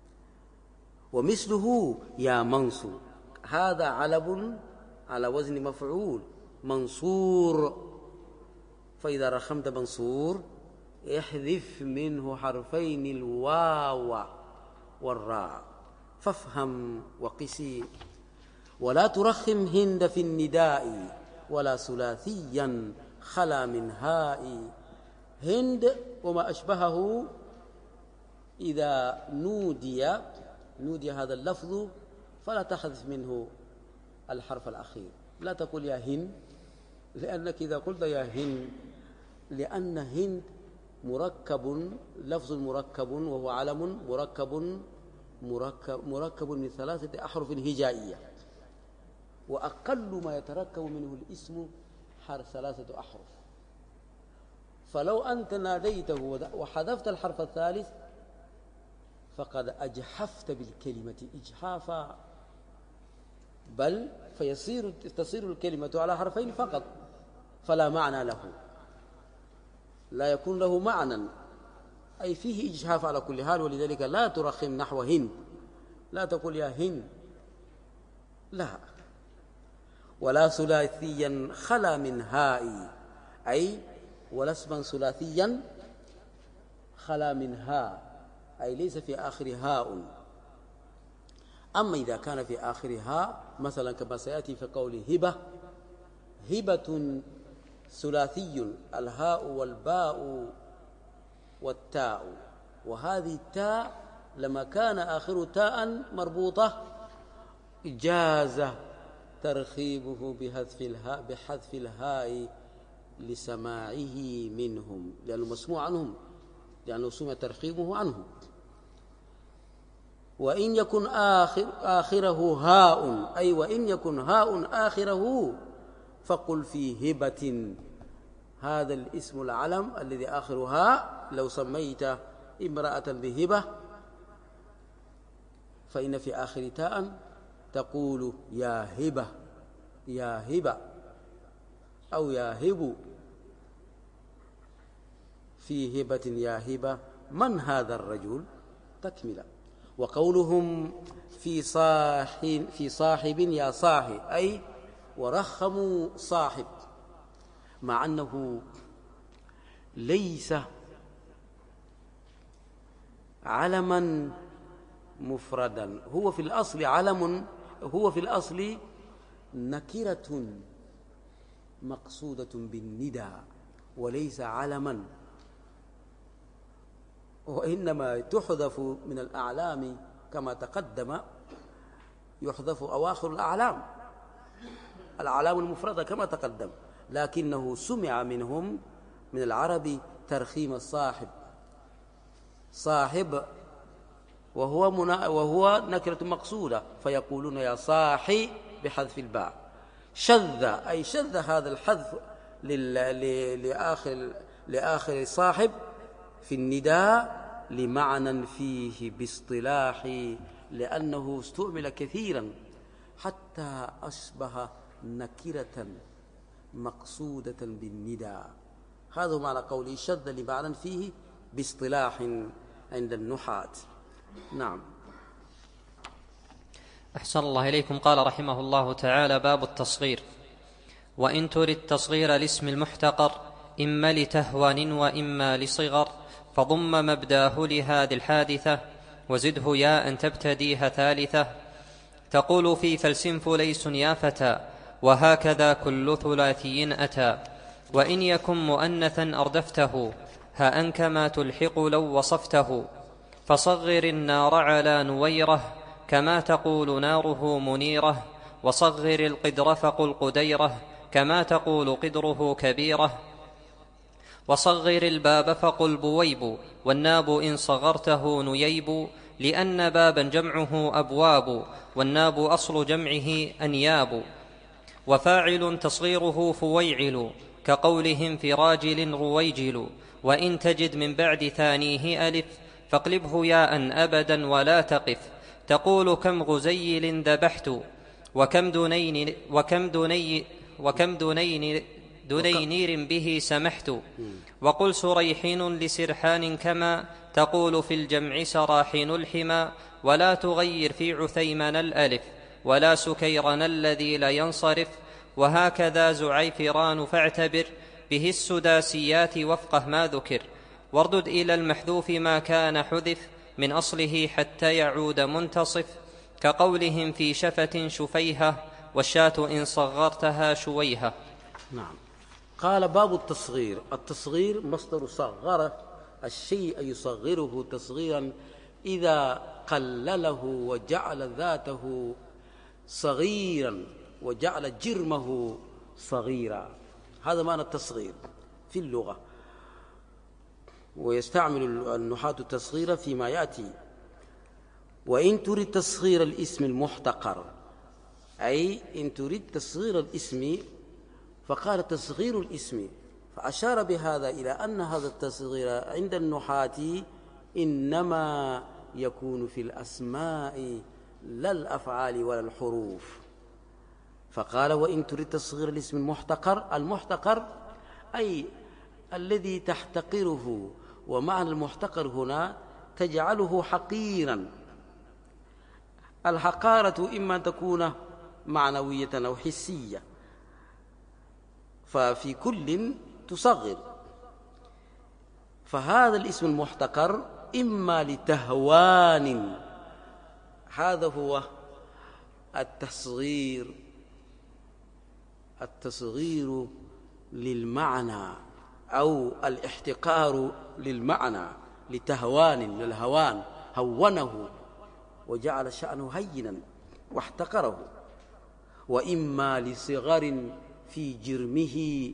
ومثله يا منصور، هذا علب على وزن مفعول منصور، فإذا رخمت منصور احذف منه حرفين الواو والراء، فافهم وقسي. ولا ترخم هند في النداء ولا ثلاثيا خلا من هاء. هند وما أشبهه إذا نودي هذا اللفظ فلا تحذف منه الحرف الأخير، لا تقول يا هند، لأنك إذا قلت يا هند، لأن هند مركب، لفظ مركب وهو علم مركب من 3 أحرف هجائية، وأقل ما يتركب منه الاسم 3 أحرف. فلو أنت ناديته وحذفت الحرف الثالث فقد أجحفت بالكلمة إجحافا، بل تصير الكلمة على حرفين فقط، فلا معنى له، لا يكون له معنى، أي فيه إجحاف على كل حال. ولذلك لا ترخم نحو هند، لا تقول يا هند، لا. ولا ثلاثيا خلا من هاء، أي ولا اسما ثلاثيا خلا من هاء، أي ليس في آخر هاء. أما إذا كان في آخر هاء مثلا كما سيأتي في قول هبة، هبة ثلاثي، الهاء والباء والتاء، وهذه التاء لما كان آخر تاء مربوطة جاز ترخيبه بحذف الهاء لسماعه منهم، لأنه مسموع عنهم، لأنه سمع ترخيبه عنهم. وإن يكن آخره هاء، أي وإن يكن هاء آخره فقل في هبة، هذا الاسم العلم الذي آخره هاء، لو سميت امرأة بهبة فإن في آخر تاء تقول يا هبة، يا هبة، أو يا هب، في هبة يا هبة، من هذا الرجل؟ تكملة. وقولهم في صاحب يا صاحب، أي ورخموا صاحب، مع أنه ليس علما مفردا، هو في الأصل علم، هو في الأصل نكرة مقصودة بالندى وليس علما، وإنما تحذف من الأعلام كما تقدم، يحذف أواخر الأعلام، الأعلام المفردة كما تقدم، لكنه سمع منهم من العرب ترخيم الصاحب، صاحب وهو نكرة مقصودة، فيقولون يا صاحي بحذف الباء. شذ، أي شذ هذا الحذف لآخر صاحب في النداء لمعنى فيه باصطلاح، لأنه استعمل كثيرا حتى أشبه نكرة مقصودة بالنداء. هذا معنى قوله شذ لمعنى فيه باصطلاح عند النحاة. نعم. أحسن الله إليكم. قال رحمه الله تعالى: باب التصغير. وإن ترد تصغير الاسم المحتقر إما لتهوان وإما لصغر فضم مبداه لهذه الحادثة وزده ياء تبتديها ثالثة، تقول في فالسنف ليس يا فتى وهكذا كل ثلاثي أتى. وإن يكن مؤنثا أردفته هاء كما تلحق لو وصفته، فصغر النار على نويره كما تقول ناره منيرة، وصغر القدر فقل قديرة كما تقول قدره كبيرة، وصغر الباب فقل بويب والناب إن صغرته نييب، لأن بابا جمعه أبواب والناب أصل جمعه أنياب. وفاعل تصغيره فويعل كقولهم في راجل رويجل، وإن تجد من بعد ثانيه ألف فاقلبه ياء أبدا ولا تقف، تقول كم غزيل ذبحت وكم دنينير به سمحت، وقل سريحين لسرحان كما تقول في الجمع سراحين الحمى، ولا تغير في عثيمن الألف ولا سكيرن الذي لا ينصرف، وهكذا زعيفران فاعتبر به السداسيات وفقه ما ذكر، واردد إلى المحذوف ما كان حذف من أصله حتى يعود منتصف، كقولهم في شفة شفيهة والشاة إن صغرتها شويهة. نعم. قال باب التصغير. التصغير مصدر صغر الشيء يصغره تصغيرا إذا قلله وجعل ذاته صغيرا وجعل جرمه صغيرا، هذا معنى التصغير في اللغة. ويستعمل النحاة التصغير فيما يأتي. وإن تريد تصغير الاسم المحتقر، أي إن تريد تصغير الاسم، فقال تصغير الاسم، فأشار بهذا إلى أن هذا التصغير عند النحاة إنما يكون في الأسماء لا الأفعال ولا الحروف. فقال وإن تريد تصغير الاسم المحتقر، المحتقر أي الذي تحتقره، ومعنى المحتقر هنا تجعله حقيرا. الحقارة إما أن تكون معنوية أو حسية، ففي كل تصغر. فهذا الاسم المحتقر إما لتهوان، هذا هو التصغير للمعنى أو الاحتقار للمعنى، لتهوان من الهوان، هونه وجعل شأنه هينا واحتقره. وإما لصغر في جرمه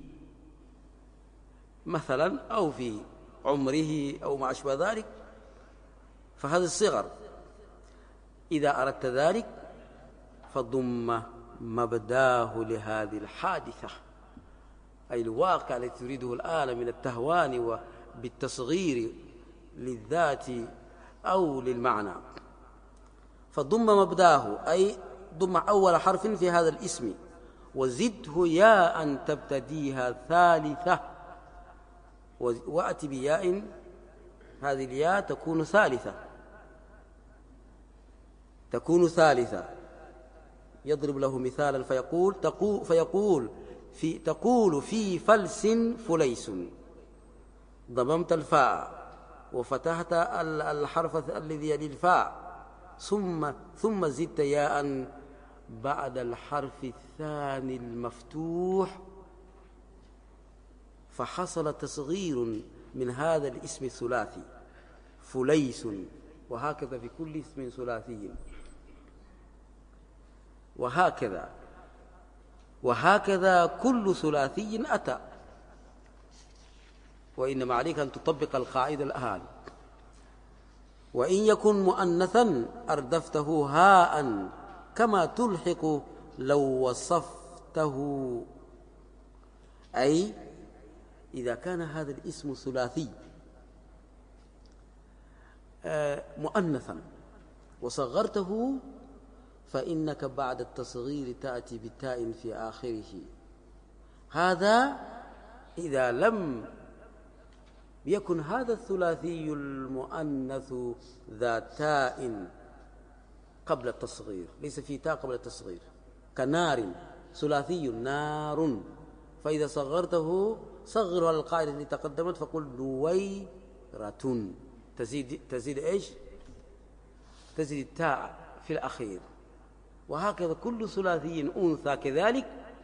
مثلا أو في عمره أو ما أشبه ذلك، فهذا الصغر إذا أردت ذلك فضم مبداه لهذه الحادثة، أي الواقع الذي تريده الآن من التهوان وبالتصغير للذات أو للمعنى، فضم مبداه أي ضم أول حرف في هذا الاسم، وزده ياء تبتديها ثالثة، وأتي بياء، هذه الياء تكون ثالثة. يضرب له مثالا تقول في فلس فليس، ضممت الفاء وفتحت الحرف الذي يلي الفاء، ثم زدت ياء بعد الحرف الثاني المفتوح، فحصل تصغير من هذا الاسم الثلاثي فليس. وهكذا في كل اسم ثلاثي، وهكذا كل ثلاثي أتى. وإنما عليك أن تطبق القاعدة الآن. وإن يكن مؤنثا أردفته هاء كما تلحق لو وصفته، أي إذا كان هذا الاسم ثلاثي مؤنثا وصغرته، فإنك بعد التصغير تأتي بالتاء في آخره. هذا إذا لم يكن هذا الثلاثي المؤنث ذا تاء قبل التصغير، ليس في تاء قبل التصغير، كنار، ثلاثي نار، فإذا صغرته صغر على القاعدة التي تقدمت، فقل نويرة، تزيد إيش؟ تزيد التاء في الأخير. وهكذا كل ثلاثي أنثى كذلك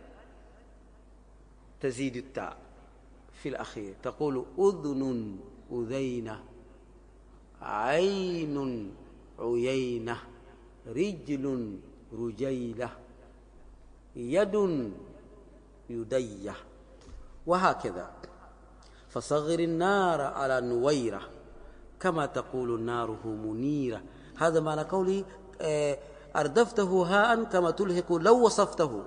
تزيد التاء في الأخير، تقول أذن أذينة، عين عيينة، رجل رجيلة، يد يدية، وهكذا. فصغر النار على نويرة كما تقول ناره منيرة. هذا معنى قولي أردفته هاء كما تلحق لو وصفته،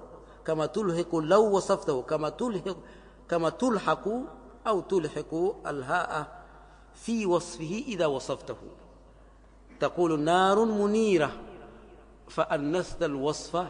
كما تلحق أو تلحق الهاء في وصفه إذا وصفته. تقول نار منيرة فأنست الوصف،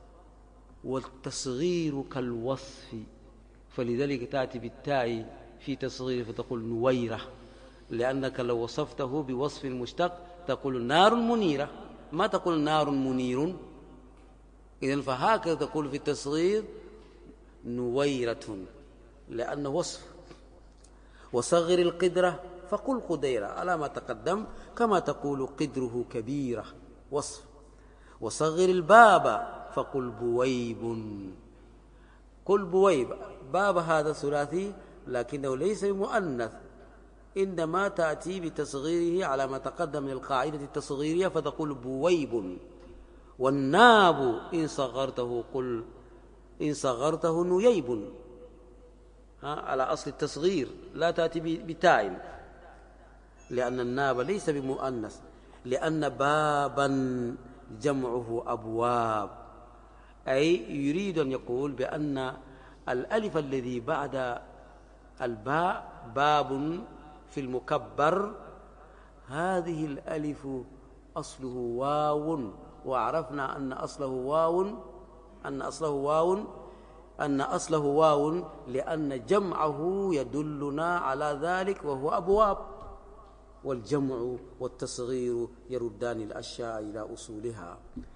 والتصغير كالوصف، فلذلك تأتي بالتاء في تصغير فتقول نويرة، لأنك لو وصفته بوصف مشتق تقول نار منيرة، ما تقول نار منير. إذن فهكذا تقول في التصغير نويرة لأنه وصف. وصغر القدرة فقل قديرة على ما تقدم، كما تقول قدره كبيرة وصف. وصغر الباب فقل بويب، قل بويب. باب هذا ثلاثي لكنه ليس بمؤنث، إنما تأتي بتصغيره على ما تقدم من القاعدة التصغيرية، فتقول بويب. والناب إن صغرته نييب، على أصل التصغير، لا تأتي بتاء، لأن الناب ليس بمؤنث، لأن بابا جمعه أبواب، أي يريد أن يقول بأن الألف الذي بعد الباء باب في المكبر، هذه الألف أصله واو، وعرفنا أن أصله واو لأن جمعه يدلنا على ذلك، وهو أبواب، والجمع والتصغير يردان الأشياء إلى أصولها.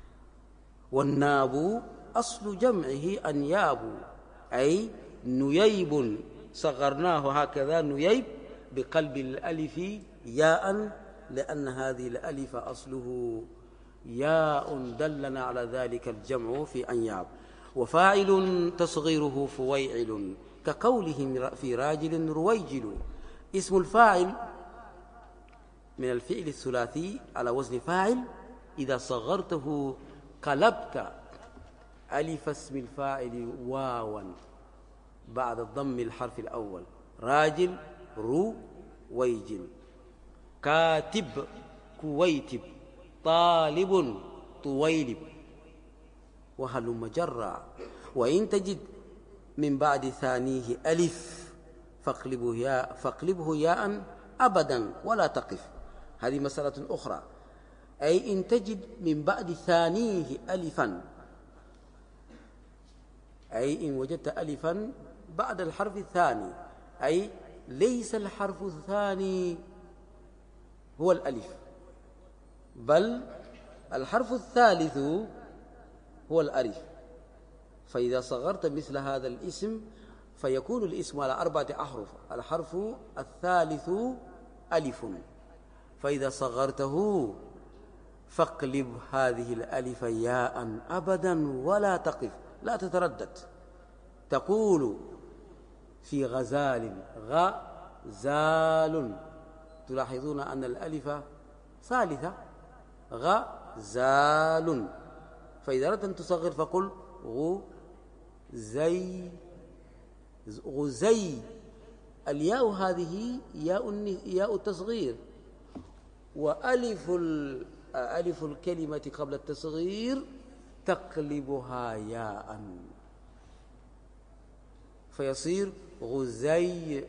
والناب أصل جمعه أنياب، أي نييب، صغرناه هكذا نييب بقلب الألف ياء، لأن هذه الألف أصله ياء دلنا على ذلك الجمع في أنياب. وفاعل تصغيره فويعل، كقوله في راجل رويجل. اسم الفاعل من الفعل الثلاثي على وزن فاعل، إذا صغرته قلبت ألف اسم الفاعل واوا بعد الضم الحرف الأول. راجل رويجل، كاتب كويتب، طالب طويلب، وهلم جرا. وإن تجد من بعد ثانيه ألف فاقلبه ياء أبدا ولا تقف. هذه مسألة أخرى. أي إن تجد من بعد ثانيه ألفا، أي إن وجدت ألفا بعد الحرف الثاني، أي ليس الحرف الثاني هو الألف، بل الحرف الثالث هو الألف. فإذا صغرت مثل هذا الاسم فيكون الاسم على 4 أحرف، الحرف الثالث ألف، فإذا صغرته فاقلب هذه الألف ياء أبدا ولا تقف، لا تتردد. تقول في غزال غزال، تلاحظون أن الألف ثالثة، غزال. فإذا أردت أن تصغر فقل غزي. الياء هذه ياء التصغير، ألف الكلمة قبل التصغير تقلبها ياء فيصير غزيل،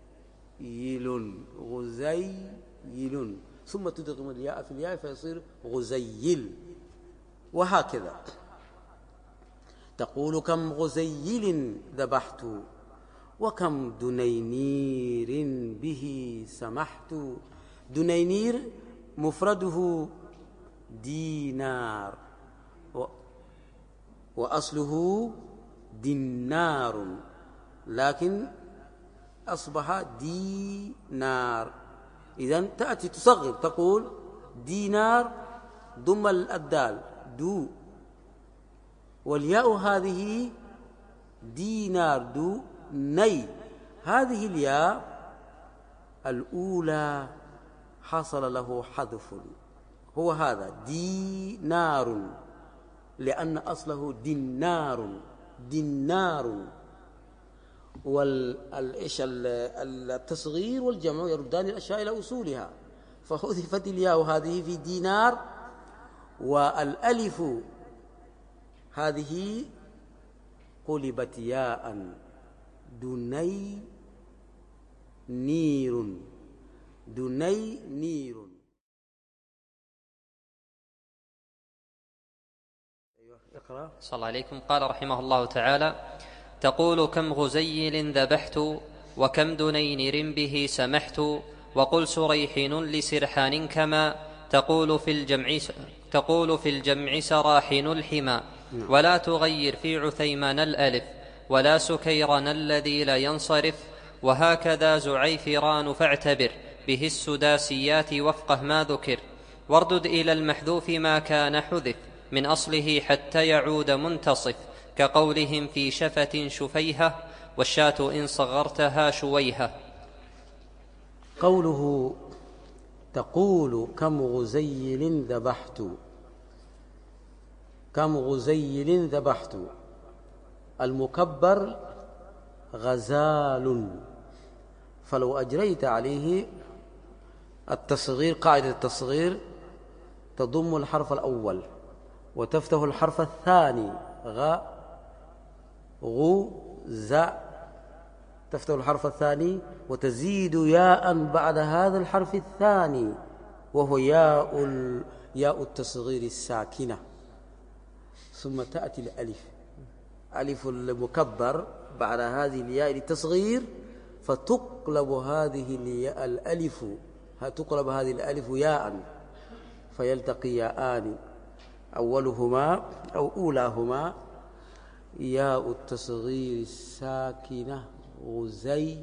ثم تدغم الياء في الياء فيصير غزيل، وهكذا. تقول كم غزيل ذبحت، وكم دنينير به سمحت. دنينير مفرده دينار، وأصله دينار، لكن أصبح دينار. إذن تأتي تصغر تقول دينار، ضم الدال دو، والياء هذه دينار دو ني. هذه الياء الأولى حصل له حذف، هو هذا دينار، لأن أصله دينار. التصغير والجمع يردان الأشياء إلى أصولها، فحذفت الياء هذه في دينار، والألف هذه قلبت ياء دنينير. اقرأ. صلى الله عليكم. قال رحمه الله تعالى: تقول كم غزيل ذبحت، وكم دنينر به سمحت. وقل سريحين لسرحان كما تقول في الجمع سراحين الحمى. ولا تغير في عثيمان الألف، ولا سكيران الذي لا ينصرف. وهكذا زعيفران فاعتبر به السداسيات وفقه ما ذكر. واردد إلى المحذوف ما كان حذف من أصله حتى يعود منتصف، كقولهم في شفة شفيهة، والشاة إن صغرتها شويهة. قوله تقول كم غزيل ذبحت، المكبر غزال، فلو أجريت عليه التصغير، قاعدة التصغير تضم الحرف الأول وتفتح الحرف الثاني غ غ ز تفتح الحرف الثاني وتزيد ياء بعد هذا الحرف الثاني وهو ياء التصغير الساكنة، ثم تأتي الألف، ألف المكبر بعد هذه الياء للتصغير، فتقلب هذه الألف، تقلب هذه الألف ياء، فيلتقي ياءان أولهما أو أولاهما ياء التصغير الساكنة غزي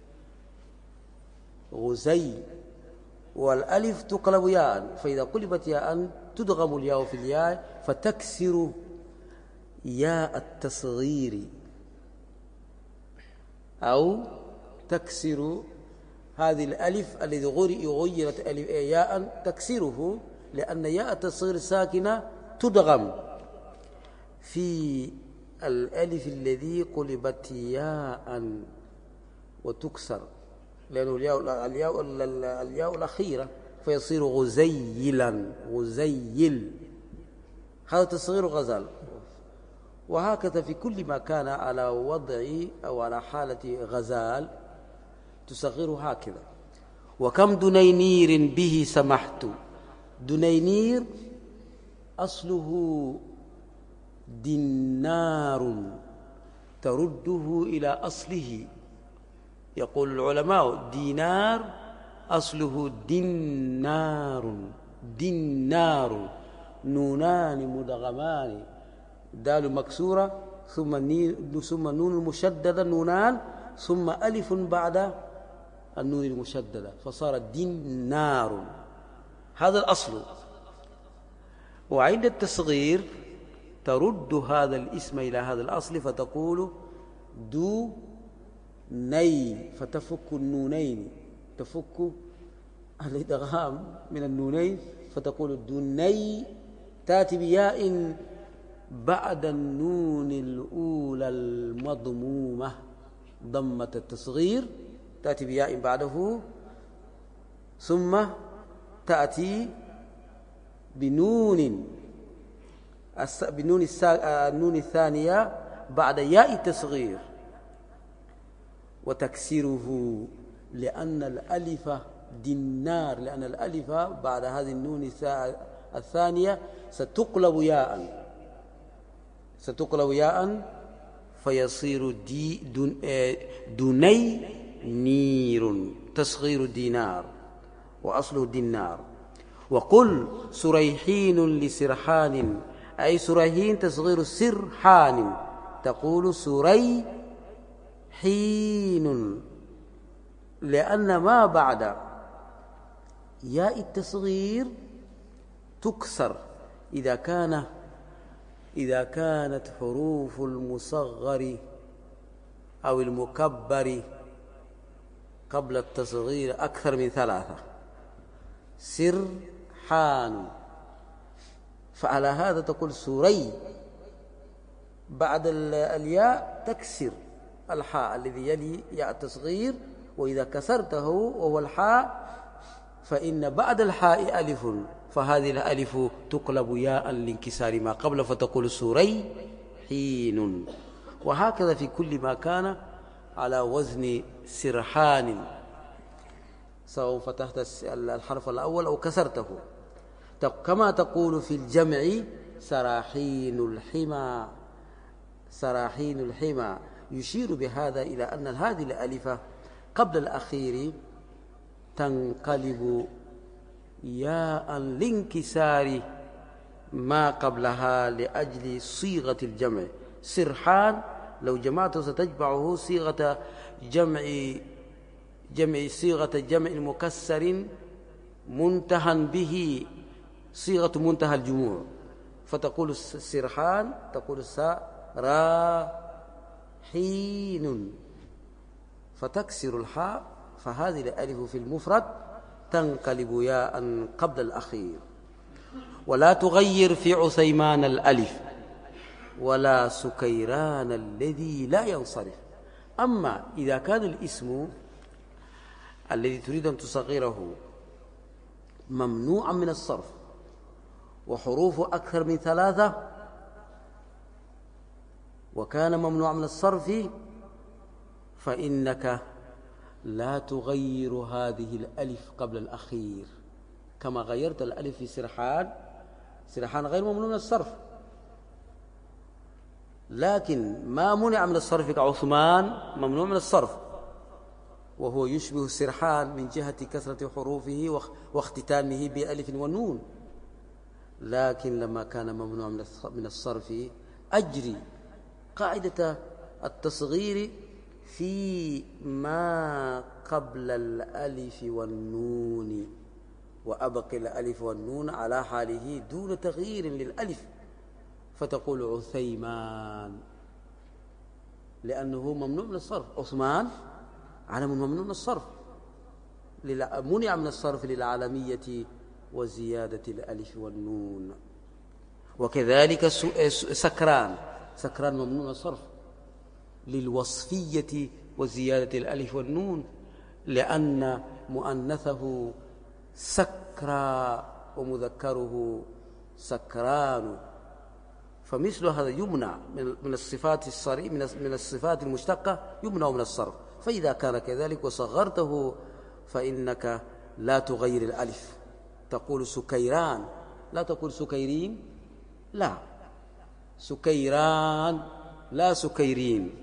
غزي، والألف تقلب ياء، فإذا قلبت ياء تدغم الياء في الياء فتكسر ياء التصغير، أو تكسر هذه الألف الذي غيرت ياء تكسره، لأن ياء التصغير الساكنة تدغم في الألف الذي قلبت ياء وتكسر، لأنه الياء الأخيرة، فيصير غزيلا غزيل، هذا تصغير غزال. وهكذا في كل ما كان على وضع أو على حالة غزال تصغر هكذا. وكم دنينير به سمحت، دنينير أصله دينار ترده إلى أصله، يقول العلماء دينار أصله دينار، دينار، نونان مدغمان، دال مكسورة ثم نون مشددة نونان ثم ألف بعد النون المشددة، فصار دينار، هذا الأصل. وعند التصغير ترد هذا الاسم إلى هذا الأصل فتقول دو ني، فتفك النونين، تفك الإدغام من النونين فتقول دوني، تأتي بياء بعد النون الأولى المضمومة ضمة التصغير، تأتي بياء بعده، ثم تأتي بنون النون الثانية بعد ياء التصغير وتكسره، لأن الألف دينار، لأن الألف بعد هذه النون الثانية ستقلب ياء فيصير دني نير، تصغير دينار وأصله دينار. وقل سريحين لسرحان، أي سريحين تصغير سرحان، تقول سريحين، لأن ما بعد ياء التصغير تكسر إذا كانت حروف المصغر أو المكبر قبل التصغير أكثر من 3، سرحان، فعلى هذا تقول سري، بعد الياء تكسر الحاء الذي يلي ياء التصغير، وإذا كسرته وهو الحاء فإن بعد الحاء ألف، فهذه الألف تقلب ياء لانكسار ما قبل فتقول سري حين. وهكذا في كل ما كان على وزن سرحان، سواء فتحت الحرف الأول أو كسرته، كما تقول في الجمع سراحين الحمى، سراحين الحمى، يشير بهذا إلى أن هذه الألف قبل الأخير تنقلب ياء لانكسار ما قبلها لأجل صيغة الجمع. سرحان لو جمعته ستجمعه صيغة جمع مكسر منتهى به، صيغة منتهى الجموع، فتقول السرحان تقول راحين، فتكسر الحاء، فهذه الألف في المفرد تنقلب ياء قبل الأخير. ولا تغير في عثيمان الألف ولا سكيران الذي لا ينصرف. أما إذا كان الاسم الذي تريد أن تصغره ممنوعا من الصرف وحروف أكثر من 3، وكان ممنوع من الصرف فإنك لا تغير هذه الألف قبل الأخير، كما غيرت الألف في سرحان. سرحان غير ممنوع من الصرف، لكن ما منع من الصرف كعثمان ممنوع من الصرف، وهو يشبه السرحان من جهة كثرة حروفه واختتامه بألف ونون. لكن لما كان ممنوع من الصرف أجري قاعدة التصغير في ما قبل الألف والنون، وأبقي الألف والنون على حاله دون تغيير للألف، فتقول عثيمان لأنه ممنوع من الصرف. عثمان علم ممنوع من الصرف، منع من الصرف للعالمية وزيادة الألف والنون. وكذلك سكران ممنوع من الصرف للوصفية وزيادة الألف والنون، لأن مؤنثه سكرى ومذكره سكران، فمثل هذا يمنع من الصفات من الصفات المشتقة، يمنع من الصرف. فإذا كان كذلك وصغرته فإنك لا تغير الألف، تقول سكيران، لا تقول سكيرين، لا، سكيران لا سكيرين.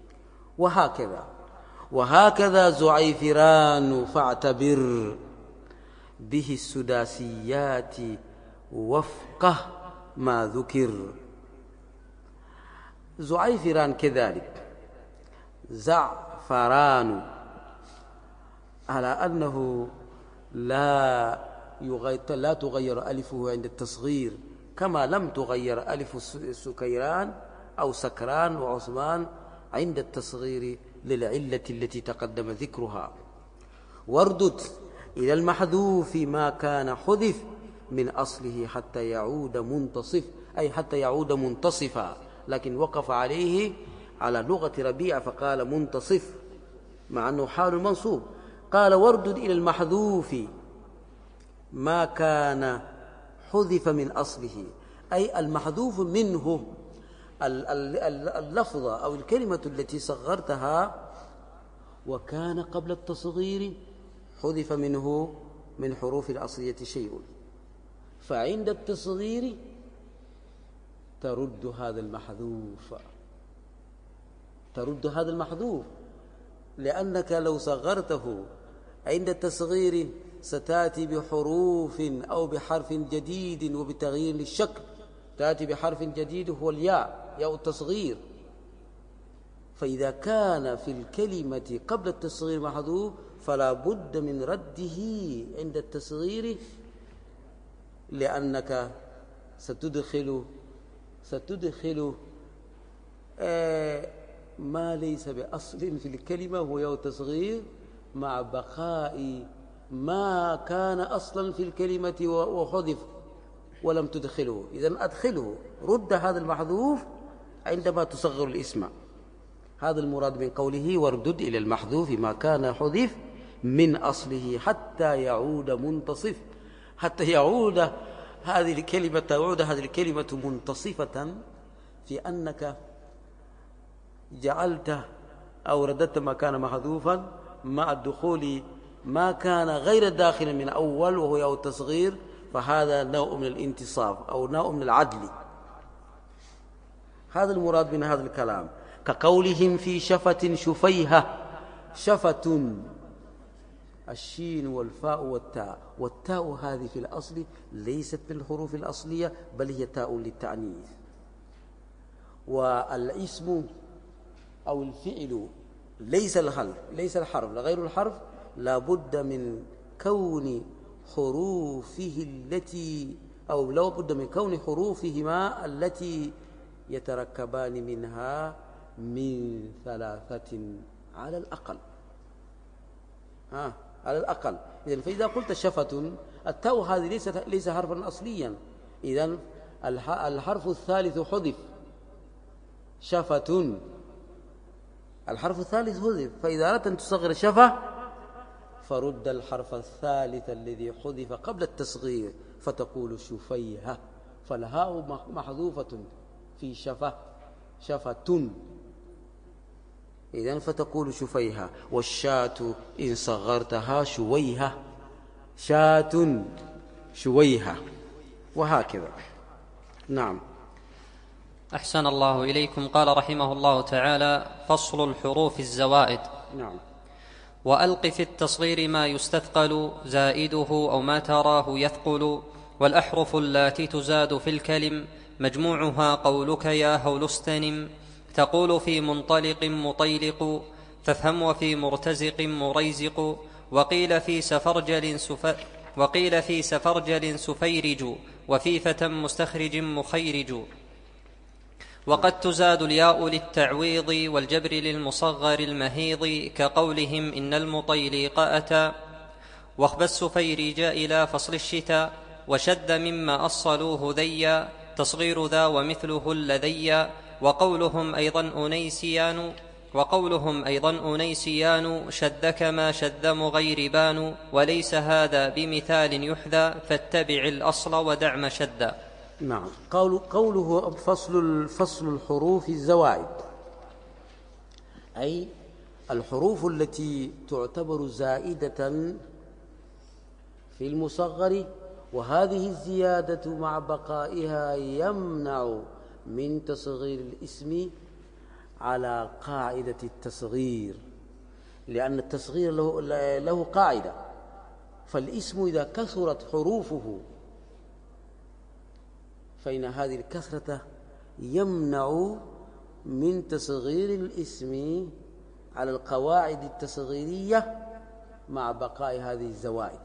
وهكذا زعيفران فاعتبر به السداسيات وفقه ما ذكر. زعيفران كذلك، زعفران، على أنه لا تغير ألفه عند التصغير، كما لم تغير ألف سكيران أو سكران وعثمان عند التصغير للعلة التي تقدم ذكرها. واردد إلى المحذوف ما كان حذف من أصله حتى يعود منتصف، أي حتى يعود منتصفا، لكن وقف عليه على لغة ربيع فقال منتصف مع أنه حال منصوب. قال واردد إلى المحذوف ما كان حذف من أصله، أي المحذوف منه اللفظة أو الكلمة التي صغرتها وكان قبل التصغير حذف منه من حروف الأصلية شيء، فعند التصغير ترد هذا المحذوف، لأنك لو صغرته عند التصغير ستأتي بحروف أو بحرف جديد وبتغيير للشكل، تأتي بحرف جديد هو الياء، ياء التصغير. فإذا كان في الكلمة قبل التصغير محذوف فلا بد من رده عند التصغير، لأنك ستدخل ما ليس بأصل في الكلمة هو ياء التصغير مع بقاء ما كان أصلا في الكلمة وحذف ولم تدخله. إذن أدخله، رد هذا المحذوف عندما تصغر الاسم. هذا المراد من قوله واردد إلى المحذوف ما كان حذف من أصله حتى يعود منتصف، حتى يعود هذه الكلمة منتصفة، في أنك جعلت أو رددت ما كان محذوفا مع الدخول ما كان غير داخل من أول وهو ياء التصغير، فهذا نوع من الانتصاف أو نوع من العدل. هذا المراد من هذا الكلام، كقولهم في شفة شفيهة. شفة الشين والفاء والتاء، والتاء هذه في الأصل ليست من الحروف الأصلية بل هي تاء للتعنيف. والاسم أو الفعل ليس الحرف، غير الحرف لا بد من كون حروفه حروفهما التي يتركبان منها من ثلاثة على الأقل. على الأقل. إذن فإذا قلت شفة، التاء هذه ليس حرفا أصليا، إذن الحرف الثالث حذف. شفة الحرف الثالث حذف، فإذا أردت أن تصغر شفة فرد الحرف الثالث الذي حذف قبل التصغير فتقول شفيهة، فالهاء محذوفة في شفة شفة، إذن فتقول شفيها. والشاة إن صغرتها شويها، شاة شويها، وهكذا. نعم. أحسن الله إليكم. قال رحمه الله تعالى: فصل الحروف الزوائد. نعم. وألق في التصغير ما يستثقل زائده أو ما تراه يثقل، والأحرف التي تزاد في الكلم مجموعها قولك يا هول استنم. تقول في منطلق مطيلق، فافهم وفي مرتزق مريزق. وقيل في سفرجل سفيرج، وفي فتى مستخرج مخيرج. وقد تزاد الياء للتعويض والجبر للمصغر المهيض، كقولهم إن المطيلق أتى. واخبى السفيرج إلى فصل الشتاء، وشد مما أصلوه ذيا، تصغير ذا ومثله اللذيا. وقولهم أيضا أنيسيان، شد كما شد مغيربان. وليس هذا بمثال يحذى، فاتبع الأصل ودع ما شد. نعم. قوله فصل الحروف الزوائد، أي الحروف التي تعتبر زائدة في المصغر، وهذه الزيادة مع بقائها يمنع من تصغير الاسم على قاعدة التصغير، لأن التصغير له قاعدة. فالاسم إذا كثرت حروفه فإن هذه الكثرة يمنع من تصغير الاسم على القواعد التصغيرية مع بقاء هذه الزوائد.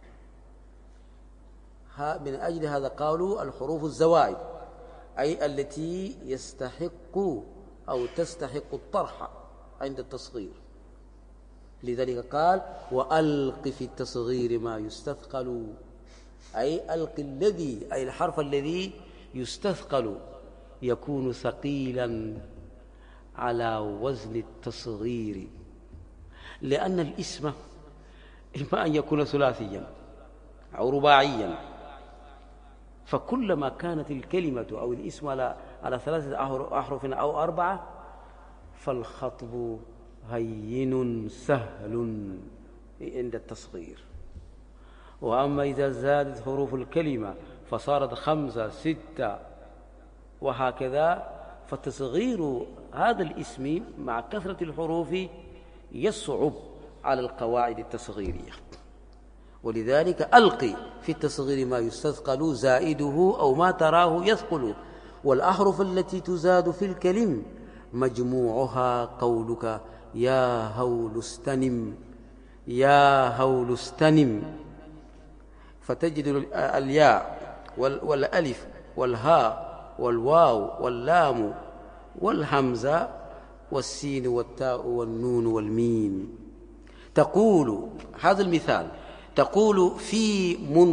من أجل هذا قالوا الحروف الزوائد، أي التي يستحق أو تستحق الطرح عند التصغير. لذلك قال: وألق في التصغير ما يستثقل، أي أي الحرف الذي يستثقل يكون ثقيلا على وزن التصغير، لأن الاسم إما أن يكون ثلاثيا أو رباعيا، فكلما كانت الكلمة أو الاسم على 3 أحرف أو 4 فالخطب هين سهل عند التصغير. وأما إذا زادت حروف الكلمة فصارت 5 6 وهكذا، فتصغير هذا الاسم مع كثرة الحروف يصعب على القواعد التصغيرية. ولذلك ألقي في التصغير ما يستثقل زائده أو ما تراه يثقل، والأحرف التي تزاد في الكلم مجموعها قولك يا هول استنم، يا هول استنم. فتجد الياء والألف والهاء والواو واللام والهمزة والسين والتاء والنون والميم. تقول، هذا المثال، تقول في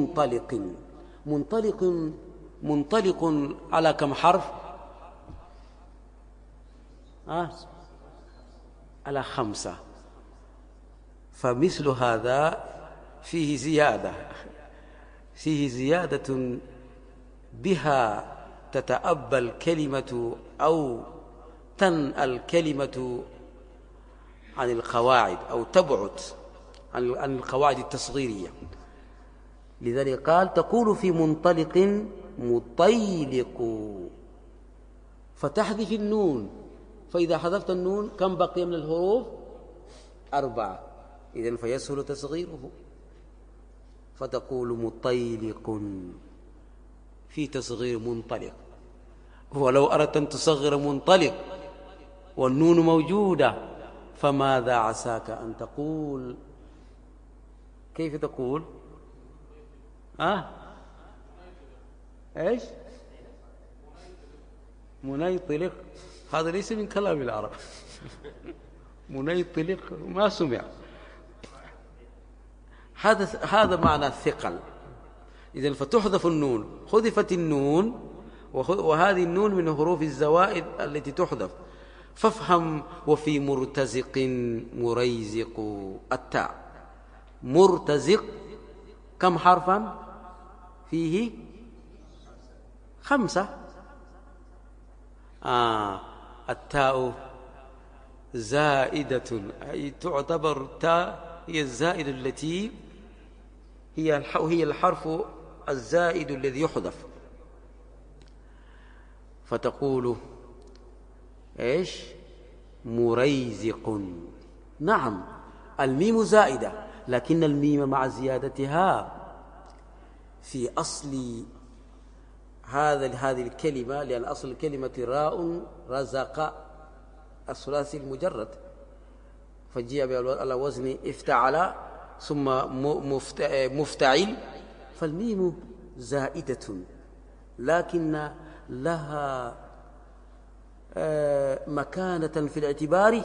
منطلق على كم حرف؟ على 5. فمثل هذا فيه زيادة بها تتأبى الكلمة أو تنأى الكلمة عن القواعد أو تبعد عن القواعد التصغيرية. لذلك قال تقول في منطلق مطيلق، فتحذف النون، فإذا حذفت النون كم بقي من الحروف؟ 4، إذن فيسهل تصغيره. فتقول مطيلق في تصغير منطلق. ولو أردت أن تصغر منطلق والنون موجودة فماذا عساك أن تقول؟ كيف تقول؟ إيش؟ منيطلق. هذا ليس من كلام العرب. منيطلق ما سمع. هذا معنى الثقل. إذن فتحذف النون، حذفت النون، وهذه النون من حروف الزوائد التي تحذف. فافهم وفي مرتزق مريزق التاء. مرتزق كم حرفا فيه؟ 5. التاء زائدة، أي تعتبر تاء هي الزائدة التي هي الحرف الزائد الذي يحذف، فتقول إيش؟ مريزق. نعم الميم زائدة، لكن الميم مع زيادتها في أصل هذه الكلمة، لأن أصل الكلمة راء رزق الثلاثي المجرد، فجاء على وزن افتعل ثم مفتعل، فالميم زائدة لكن لها مكانة في الاعتبار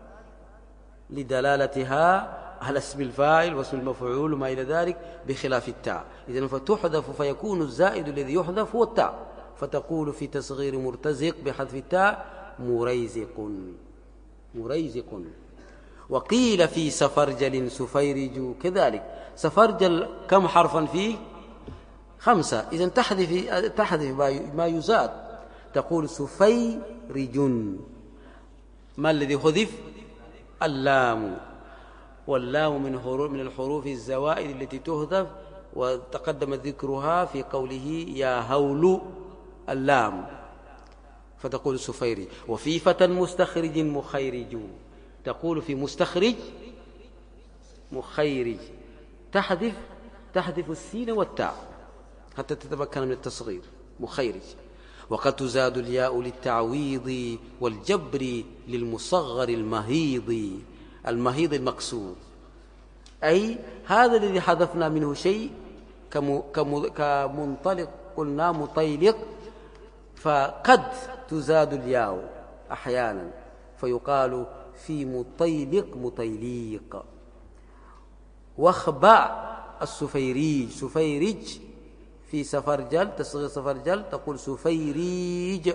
لدلالتها على اسم الفاعل واسم المفعول وما إلى ذلك، بخلاف التاء. إذن فتحذف، فيكون الزائد الذي يحذف هو التاء، فتقول في تصغير مرتزق بحذف التاء مريزق. مريزق. وقيل في سفرجل سفيرج كذلك. سفرجل كم حرفا فيه؟ 5. إذن تحذف ما يزاد، تقول سفيرج. ما الذي حذف؟ اللام، واللام من الحروف الزوائد التي تحذف، وتقدم ذكرها في قوله يا هول اللام، فتقول سفيرج. وفي فتى مستخرج مخيرج، تقول في مستخرج مخيرج، تحذف السين والتاء حتى تتمكن من التصغير، مخيرج. وقد تزاد الياء للتعويض والجبر للمصغر المهيض المكسور، أي هذا الذي حذفنا منه شيء كمنطلق، قلنا مطيلق، فقد تزاد الياء أحيانا فيقال في مطيلق مطيليق. واخبع السفيريج، سفيرج في سفرجل، تصغير سفرجل تقول سفيريج،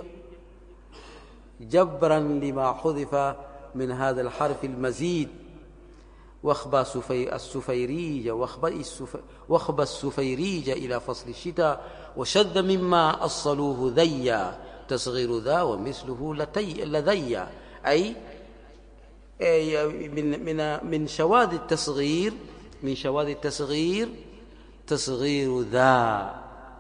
جبرا لما حذف من هذا الحرف المزيد. واخبى السفيريج، واخبى السفيريج إلى فصل الشتاء، وشذ مما أصلوه ذيا، تصغير ذا ومثله لذيا، أي من شواذ التصغير، من شواذ التصغير تصغير ذا،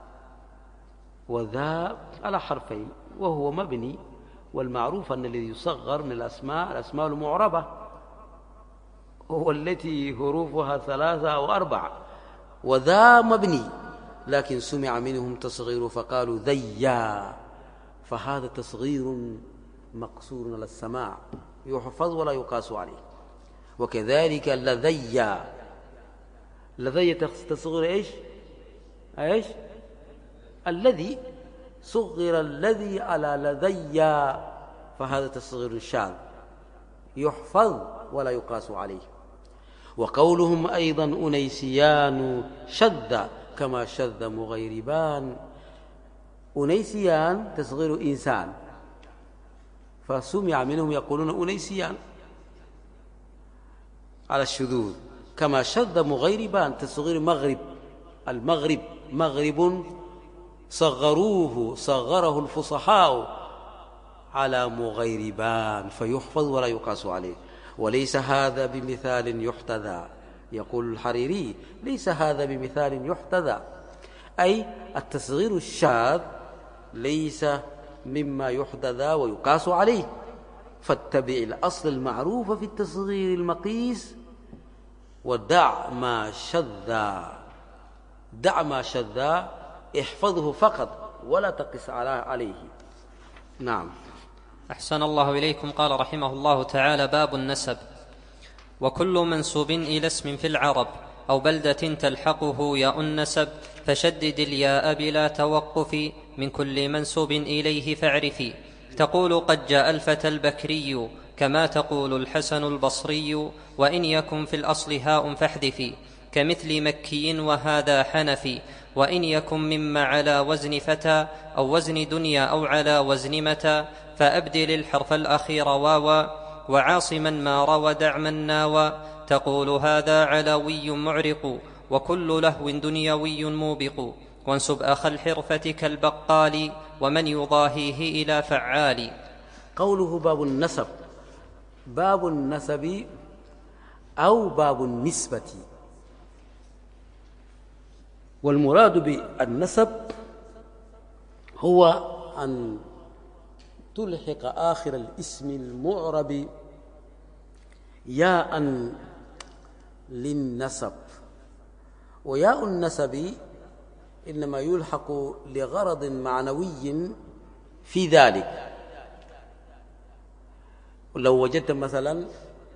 وذا على حرفين وهو مبني، والمعروف أن الذي يصغر من الأسماء المعربة هو التي حروفها 3 أو 4، وذا مبني لكن سمع منهم تصغير فقالوا ذيا، فهذا تصغير مقصور على السماع يحفظ ولا يقاس عليه. وكذلك لذي تصغير ايش الذي صغر الذي على لذي، فهذا تصغير شاذ يحفظ ولا يقاس عليه. وقولهم أيضا أنيسيان شذ كما شذ مغيربان، أنيسيان تصغير إنسان، فسمع منهم يقولون أنيسيان على الشذوذ، كما شذ مغيربان تصغير مغرب، المغرب مغرب صغره الفصحاء على مغيربان، فيحفظ ولا يقاس عليه. وليس هذا بمثال يحتذى، يقول الحريري ليس هذا بمثال يحتذى، أي التصغير الشاذ ليس مما يحتذى ويقاس عليه، فاتبع الأصل المعروف في التصغير المقيس، ودع ما شذ، احفظه فقط ولا تقس عليه. نعم. أحسن الله إليكم. قال رحمه الله تعالى: باب النسب. وكل منسوب إلى اسم في العرب أو بلدة تلحقه ياء النسب، فشدد الياء بلا توقف، من كل منسوب إليه فاعرفي. تقول قد جاء الفتى البكري، كما تقول الحسن البصري، وإن يكن في الأصل هاء فاحذفي، كمثل مكي وهذا حنفي. وإن يكن مما على وزن فتى أو وزن دنيا أو على وزن متى، فأبدل الحرف الأخير واوا، وعاصما ما روى دع من ناوى. تقول هذا علوي معرق، وكل لهو دنيوي موبق. وانسب أخ الحرفة كالبقال، ومن يضاهيه إلى فعال. قوله باب النسب، باب النسب أو باب النسبة. والمراد بالنسب هو أن تلحق آخر الاسم المعرب ياء للنسب، وياء النسب إنما يلحق لغرض معنوي في ذلك. لو وجدت مثلا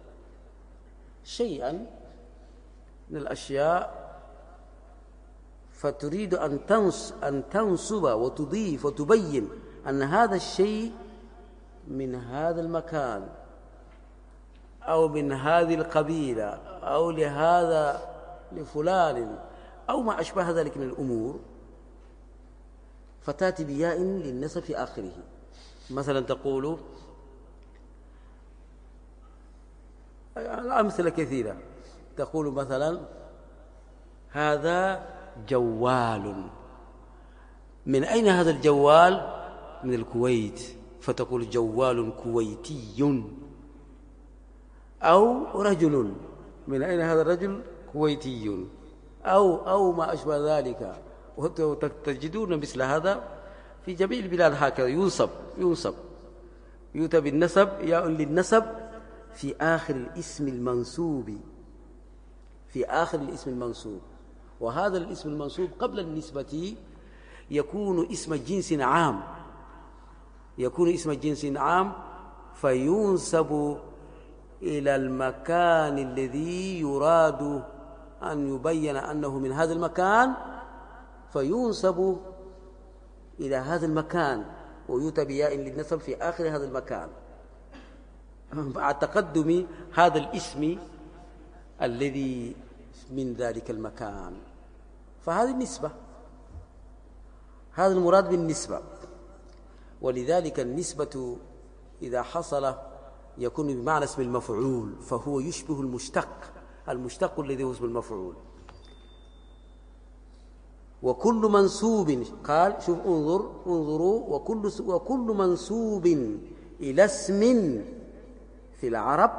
شيئا من الأشياء فتريد أن تنسب وتضيف وتبين أن هذا الشيء من هذا المكان أو من هذه القبيلة أو لفلان أو ما أشبه ذلك من الأمور، فتأتي بياء للنسب في آخره. مثلا تقول، الأمثلة كثيرة، تقول مثلا هذا جوال. من أين هذا الجوال؟ من الكويت، فتقول جوال كويتي. أو رجل، من أين هذا الرجل؟ كويتي. أو ما أشبه ذلك. وتجدون مثل هذا في جميع البلاد هكذا، ينصب يؤتى بالنسب، ياء للنسب في آخر الاسم المنسوب، في آخر الاسم المنسوب. وهذا الاسم المنسوب قبل النسبة يكون اسم جنس عام، يكون اسم جنس عام فينسب إلى المكان الذي يراد أن يبين أنه من هذا المكان، فينسب إلى هذا المكان ويؤتى بياء للنسب في آخر هذا المكان مع تقدم هذا الاسم الذي من ذلك المكان. فهذه النسبة، هذا المراد بالنسبة. ولذلك النسبة إذا حصل يكون بمعنى اسم المفعول، فهو يشبه المشتق الذي هو اسم المفعول. وكل منسوب، قال شوف انظروا، وكل منسوب إلى اسم في العرب،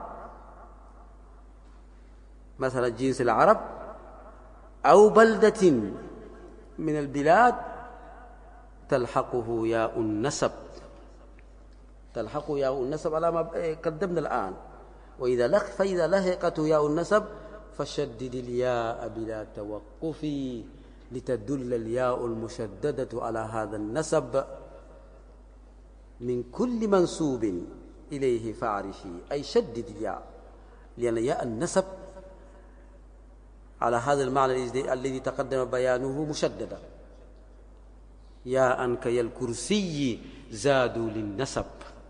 مثلا جنس العرب أو بلدة من البلاد، تلحقه ياء النسب، تلحقه ياء النسب على ما قدمنا الآن. فإذا لحقته ياء النسب فشدد الياء بلا توقف، لتدل الياء المشددة على هذا النسب من كل منسوب إليه فاعرفي، أي شدد الياء، لأن ياء النسب على هذا المعنى الذي تقدم بيانه مشددة. ياء كي الكرسي زادوا للنسب،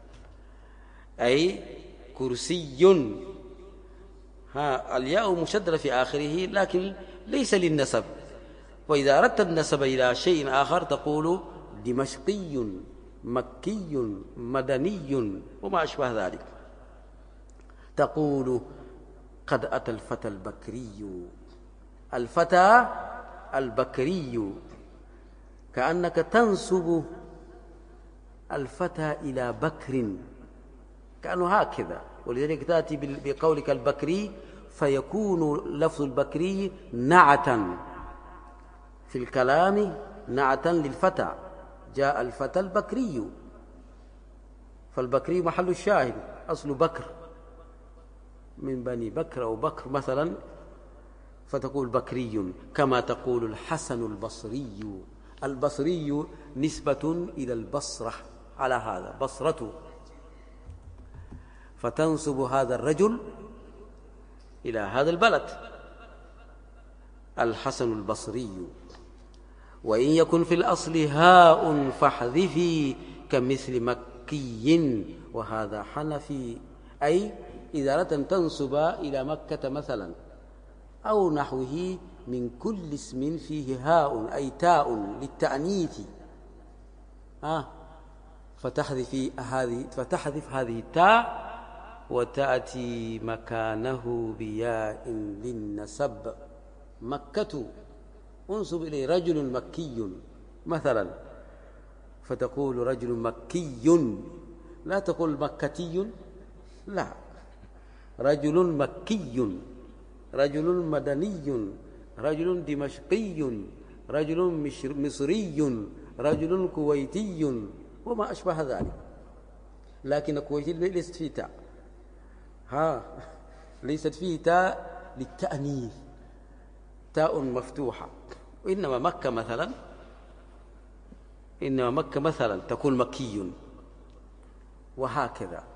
أي كرسي، الياء مشددة في آخره لكن ليس للنسب. وإذا أردت النسب إلى شيء آخر تقول دمشقي، مكي، مدني، وما أشبه ذلك. تقول قد أتى الفتى البكري، الفتى البكري، كأنك تنسب الفتى إلى بكر، كأنه هكذا. ولذلك تأتي بقولك البكري، فيكون لفظ البكري نعتا في الكلام، نعتا للفتى، جاء الفتى البكري، فالبكري محل الشاهد، أصل بكر من بني بكر أو بكر مثلا، فتقول بكري. كما تقول الحسن البصري، البصري نسبة إلى البصرة، على هذا بصرته، فتنسب هذا الرجل إلى هذا البلد، الحسن البصري. وإن يكن في الأصل هاء فاحذفي كمثل مكي، وهذا حنفي، أي إذا أردت أن تنسب إلى مكة مثلا أو نحوه من كل اسم فيه هاء أي تاء للتأنيث، فتحذف هذه التاء وتأتي مكانه بياء للنسب. مكة انسب إليه رجل مكي مثلا، فتقول رجل مكي، لا تقول مكتي، لا، رجل مكي، رجل مدني، رجل دمشقي، رجل مصري، رجل كويتي وما أشبه ذلك. لكن الكويتي ليست فيه تاء، ليست فيه تاء للتأنيث، تاء مفتوحة. وإنما مكة مثلا تقول مكي، وهكذا.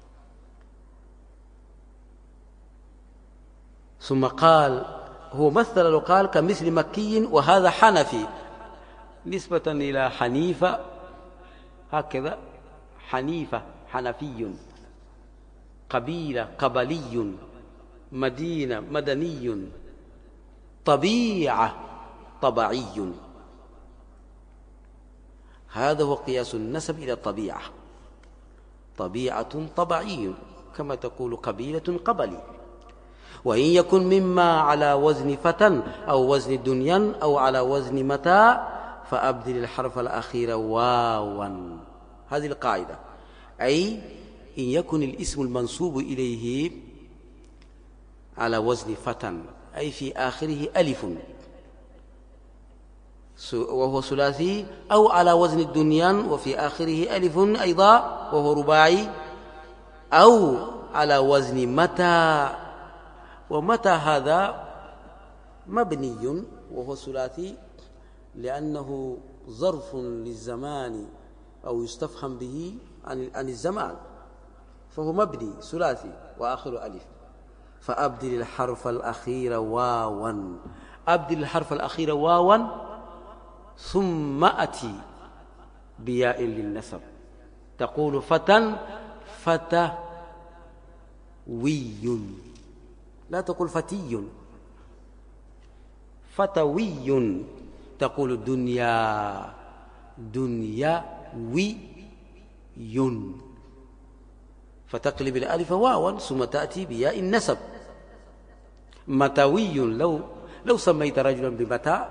ثم قال هو مثل لو قال كمثل مكي، وهذا حنفي نسبة إلى حنيفة، هكذا حنيفة حنفي، قبيلة قبلي، مدينة مدني، طبيعة طبعي. هذا هو قياس النسب إلى الطبيعة، طبيعة طبعي، كما تقول قبيلة قبلي. وإن يكن مما على وزن فتى أو وزن دنيا أو على وزن متى فأبدل الحرف الأخير واوا. هذه القاعدة، أي إن يكن الاسم المنسوب إليه على وزن فتى، أي في آخره ألف وهو ثلاثي، أو على وزن الدنيا وفي آخره ألف أيضا وهو رباعي، أو على وزن متى. ومتى هذا مبني وهو ثلاثي لأنه ظرف للزمان أو يستفهم به عن الزمان، فهو مبني ثلاثي وآخر ألف. فأبدل الحرف الأخير واوا، أبدل الحرف الأخير واوا ثم أتي بياء للنسب، تقول فتى فتوي، لا تقول فتي، فتوي. تقول دنيا دنيوي، فتقلب الألف واوا ثم تأتي بياء النسب. متوي، لو سميت رجلا بمتى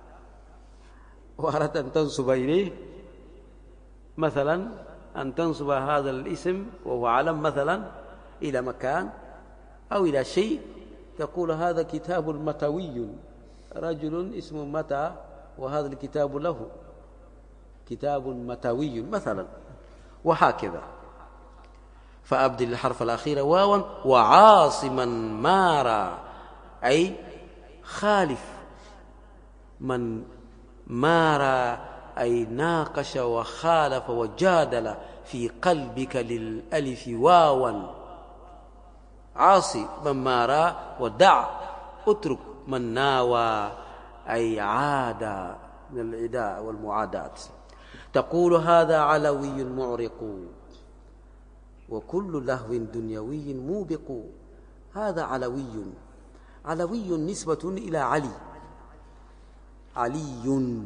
وأردت أن تنسب إليه، مثلا أن تنسب هذا الاسم وهو علم مثلا إلى مكان أو إلى شيء، تقول هذا كتاب متوي، رجل اسمه متى وهذا الكتاب له كتاب متوي مثلا، وهكذا. فأبدل الحرف الأخير واوا. وعاصما مارا، أي خالف من مارا، أي ناقش وخالف وجادل في قلبك للألف واوا. عاصي من مارا، ودع اترك من ناوى، أي عاد من العداء والمعاداة. تقول هذا علوي معرق، وكل لهو دنيوي موبق. هذا علوي، علوي نسبة إلى علي، علي.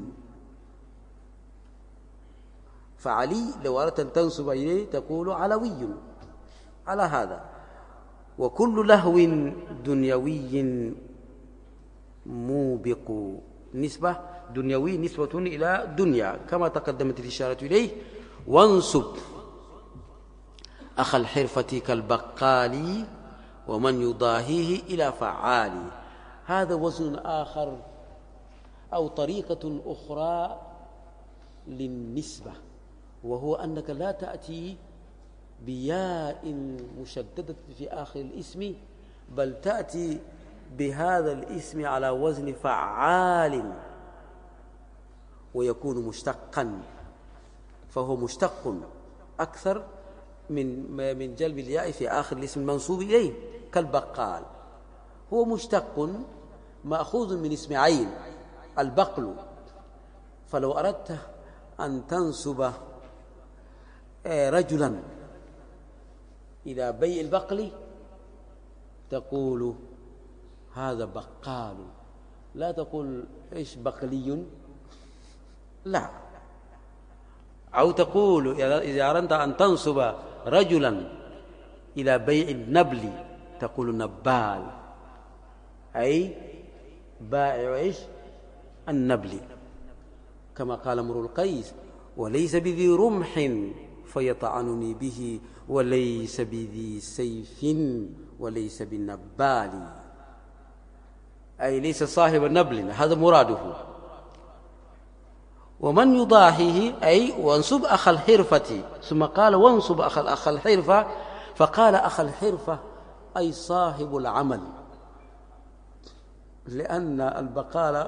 فعلي لو أردت أن تنسب إليه تقول علوي على هذا. وكل لهو دنيوي موبق، نسبة دنيوي نسبة إلى دنيا كما تقدمت الإشارة إليه. وانسب أخ الحرفة كالبقال، ومن يضاهيه إلى فعال. هذا وزن آخر أو طريقة أخرى للنسبة، وهو أنك لا تأتي بياء مشددة في آخر الاسم، بل تأتي بهذا الاسم على وزن فعال، ويكون مشتقا، فهو مشتق أكثر من جلب الياء في آخر الاسم المنسوب إليه. كالبقال هو مشتق مأخوذ من اسم عين البقل، فلو أردت أن تنسب رجلا إلى بيع البقل تقول هذا بقال، لا تقول إيش بقلي، لا. أو تقول إذا أردت أن تنسب رجلا إلى بيع النبل تقول نبال، أي بائع إيش النبل، كما قال امرؤ القيس: وليس بذي رمح فيطعنني به وليس بذي سيف وليس بالنبال، أي ليس صاحب النبل، هذا مراده. ومن يضاهيه أي وانصب أخ الحرفة، ثم قال وانصب أخ الحرفة، فقال أخ الحرفة أي صاحب العمل، لأن البقال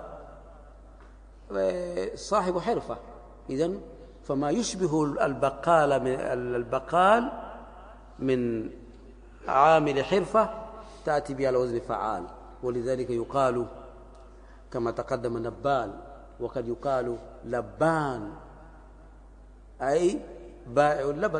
صاحب حرفة، إذن فما يشبه البقال من عامل حرفة تأتي بها على وزن فعال، ولذلك يقال كما تقدم نبال، وقد يقال لبان أي بائع اللبن،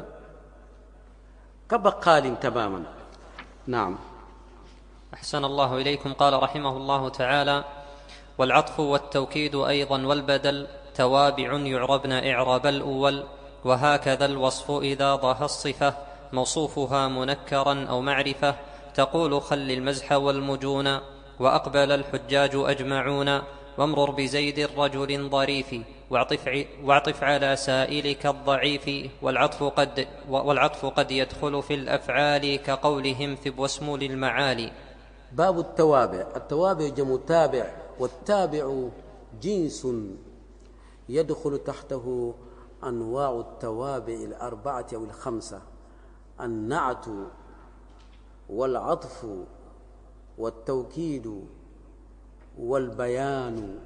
كبقال تماما. نعم. أحسن الله إليكم. قال رحمه الله تعالى: والعطف والتوكيد أيضا والبدل توابع يعربن إعراب الأول، وهكذا الوصف إذا ضاها الصفة موصوفها منكرا أو معرفة، تقول خل المزح والمجون، وأقبل الحجاج أجمعون، وامرر بزيد رجل ظريف، واعطف على سائلك الضعيف. والعطف قد يدخل في الأفعال كقولهم ثب واسم للمعالي. باب التوابع. التوابع جمع تابع، والتابع جنس يدخل تحته أنواع التوابع الأربعة أو الخمسة: النعت والعطف والتوكيد والبيان.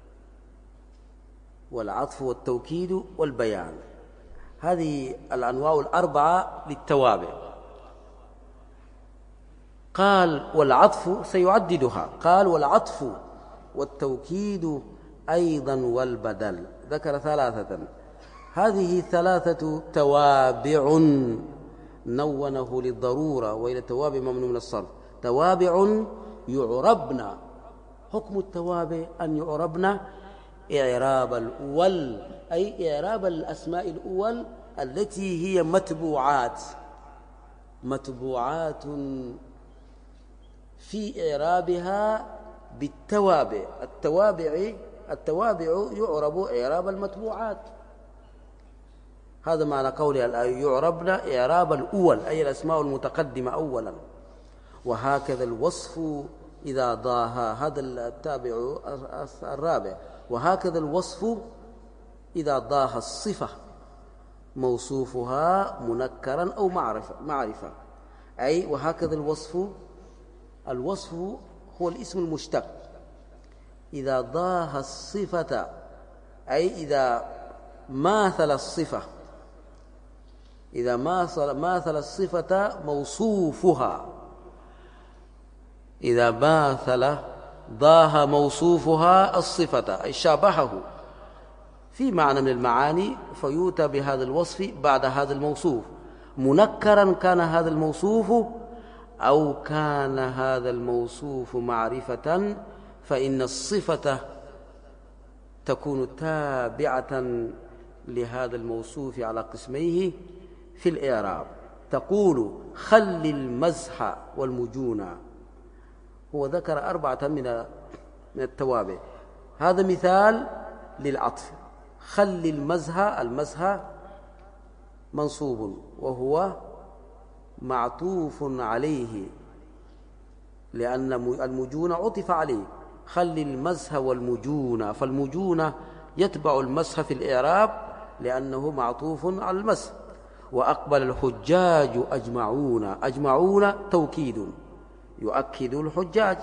والعطف والتوكيد والبيان، هذه الأنواع الأربعة للتوابع. قال والعطف سيعددها، قال والعطف والتوكيد أيضا والبدل، ذكر ثلاثة. هذه ثلاثة توابع نونه للضرورة، وإلى التوابع ممنوع من الصرف. توابع يعربن، حكم التوابع أن يعربن إعراب الأول، أي إعراب الأسماء الأول التي هي متبوعات في إعرابها بالتوابع. التوابع يعرب إعراب المتبوعات، هذا معنى قوله يعربن إعراب الأول، أي الأسماء المتقدمة أولا. وهكذا الوصف إذا ضاها، هذا التابع الرابع. وهكذا الوصف إذا ضاها الصفة موصوفها منكرا أو معرفة، أي وهكذا الوصف هو الاسم المشتق إذا ضاها الصفة، أي إذا ماثل الصفة، إذا ماثل الصفة موصوفها، إذا ضاها موصوفها الصفة أي شابهه في معنى من المعاني، فيؤتى بهذا الوصف بعد هذا الموصوف، منكرا كان هذا الموصوف أو كان هذا الموصوف معرفة، فإن الصفة تكون تابعة لهذا الموصوف على قسميه في الإعراب. تقول خل المزح والمجون. هو ذكر أربعة من التوابع، هذا مثال للعطف. خل المزح منصوب وهو معطوف عليه، لأن المجون عطف عليه. خل المزح والمجون، فالمجون يتبع المسح في الإعراب لأنه معطوف على المسح. وأقبل الحجاج أجمعون توكيد يؤكد الحجاج،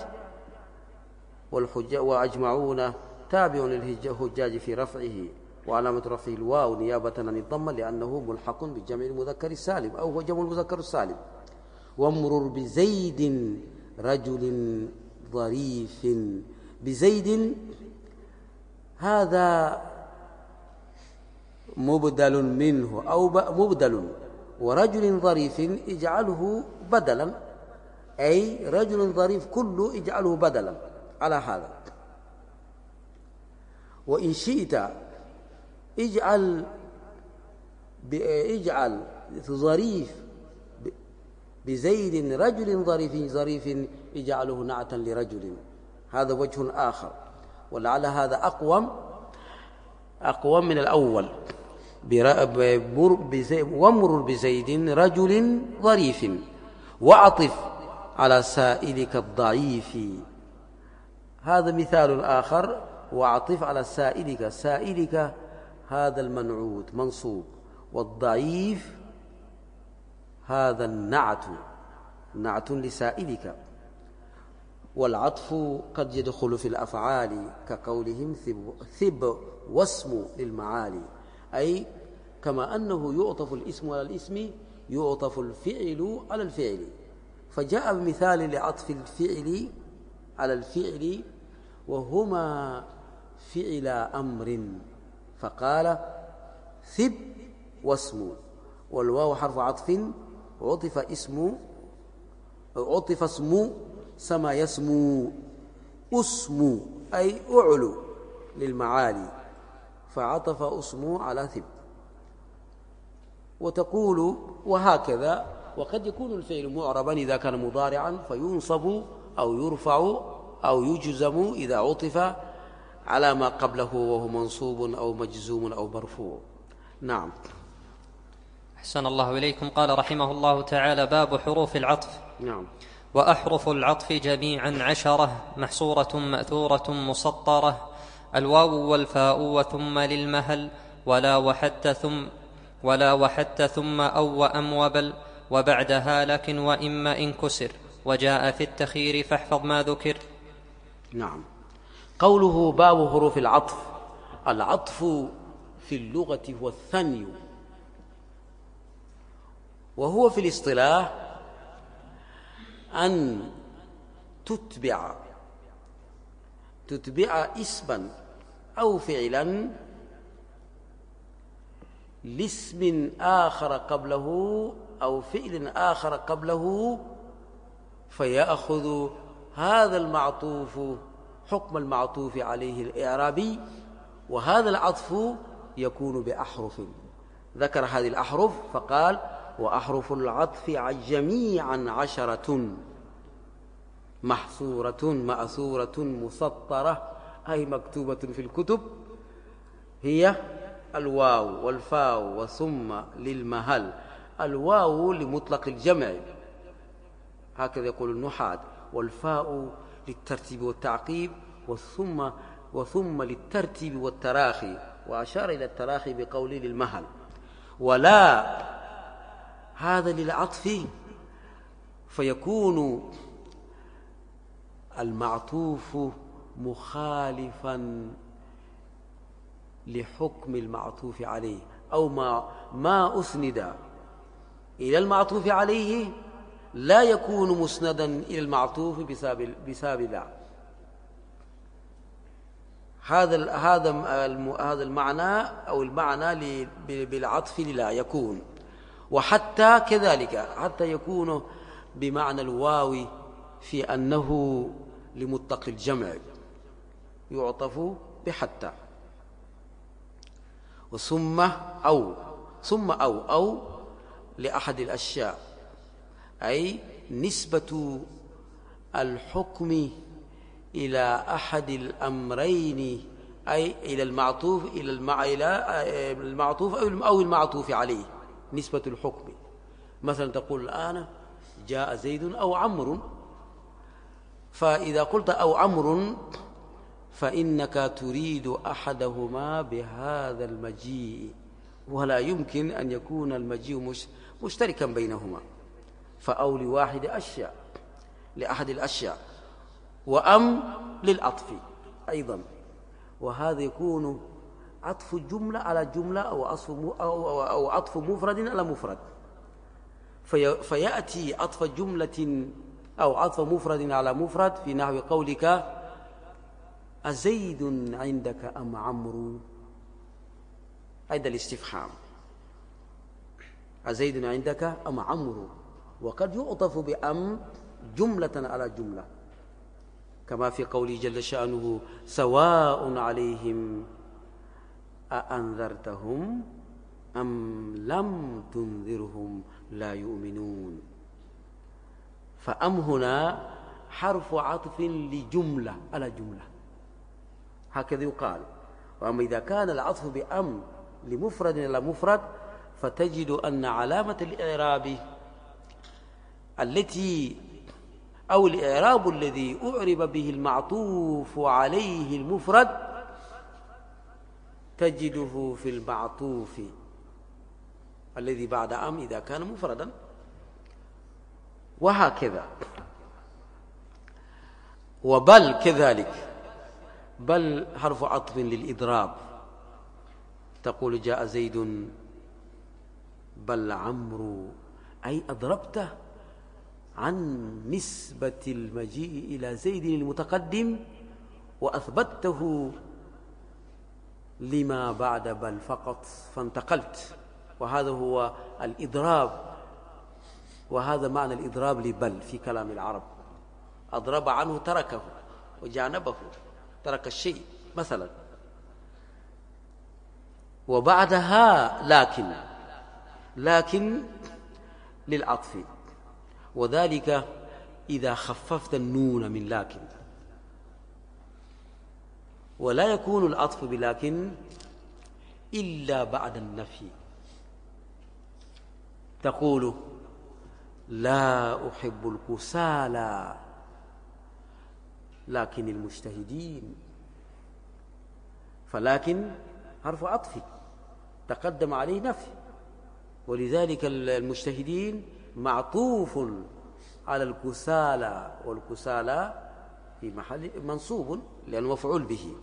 وأجمعون تابع للحجاج في رفعه، وعلامة رفعه الواو نيابة عن الضمة لأنه ملحق بالجمع المذكر السالم، أو هو جمع المذكر السالم. وامرر بزيد رجل ظريف. بزيد هذا مبدل منه أو مبدل، ورجل ظريف اجعله بدلا، أي رجل ظريف كله اجعله بدلا على هذا. وإن شئت اجعل ظريف بزيد رجل ظريف اجعله نعتا لرجل، هذا وجه آخر، ولعل هذا أقوم من الأول. وامرر بزيد رجل ظريف وعطف على سائلك الضعيف. هذا مثال آخر. وعطف على سائلك، سائلك هذا المنعوت منصوب، والضعيف هذا النعت، نعت لسائلك. والعطف قد يدخل في الأفعال كقولهم ثب واسم للمعالي، أي كما أنه يعطف الاسم على الاسم يعطف الفعل على الفعل. فجاء بمثال لعطف الفعل على الفعل وهما فعل أمر، فقال ثب واسم، والواو حرف عطف عطف اسم سما يسمو، اسم أي أعلو للمعالي، فعطف اسم على ثب. وتقول وهكذا. وقد يكون الفعل معربا إذا كان مضارعا فينصب أو يرفع أو يجزم إذا عطف على ما قبله وهو منصوب أو مجزوم أو مرفوع. نعم. أحسن الله إليكم. قال رحمه الله تعالى: باب حروف العطف. نعم. وأحرف العطف جميعا 10 محصورة مأثورة مسطرة، الواو والفاء وثم للمهل ولا وحتى ثم أو وأم وبل، وبعدها لكن وإما إن كسر، وجاء في التخير فاحفظ ما ذكر. نعم. قوله باب حروف العطف. العطف في اللغة هو الثني، وهو في الاصطلاح أن تتبع اسما أو فعلا لاسم آخر قبله أو فعل آخر قبله، فيأخذ هذا المعطوف حكم المعطوف عليه الإعرابي، وهذا العطف يكون بأحرف. ذكر هذه الأحرف فقال: وأحرف العطف جميعا 10 محصورة مأثورة مسطرة، أي مكتوبة في الكتب، هي الواو والفاء وثم للمهل. الواو لمطلق الجمع هكذا يقول النحاة، والفاء للترتيب والتعقيب، وثم للترتيب والتراخي، وأشار إلى التراخي بقوله للمهل. ولا هذا للعطف، فيكون المعطوف مخالفا لحكم المعطوف عليه، أو ما أسند إلى المعطوف عليه لا يكون مسندا إلى المعطوف بسبب لا. هذا المعنى أو المعنى بالعطف لا يكون. وحتى كذلك، حتى يكون بمعنى الواو في أنه لمطلق الجمع يعطف بحتى. وثم أو لأحد الأشياء، أي نسبة الحكم إلى أحد الأمرين، أي إلى المعطوف أو المعطوف عليه، نسبة الحكم. مثلا تقول الآن جاء زيد أو عمرو، فإذا قلت أو عمرو فإنك تريد أحدهما بهذا المجيء، ولا يمكن أن يكون المجيء مشتركا بينهما، فأو لأحد الأشياء، وأم للعطف أيضا. وهذا يكون عطف جملة على جملة أو عطف مفرد على مفرد، فيأتي عطف جملة أو عطف مفرد على مفرد في نحو قولك أزيد عندك أم عمرو، أيضا الاستفهام أزيد عندك أم عمرو. وقد يعطف بأم جملة على جملة، كما في قوله جل شأنه سواء عليهم أأنذرتهم أم لم تنذرهم لا يؤمنون. فأم هنا حرف عطف لجملة على جملة، هكذا يقال. وأما إذا كان العطف بأم لمفرد إلى مفرد، فتجد أن علامة الإعراب التي أو الإعراب الذي أعرب به المعطوف عليه المفرد تجده في المعطوف الذي بعد أم إذا كان مفردا، وهكذا. وبل كذلك، بل حرف عطف للإضراب، تقول جاء زيد بل عمرو، أي أضربته عن نسبة المجيء إلى زيد المتقدم وأثبته لما بعد بل فقط، فانتقلت. وهذا هو الإضراب، وهذا معنى الإضراب لبل في كلام العرب. أضرب عنه، تركه وجانبه، ترك الشيء مثلا. وبعدها لكن للعطف، وذلك إذا خففت النون من لكن. ولا يكون العطف بلكن إلا بعد النفي، تقول لا أحب الكسالى لكن المجتهدين، فلكن حرف عطف تقدم عليه نفي، ولذلك المجتهدين معطوف على الكسالى، والكسالى في محل منصوب لأنه مفعول به.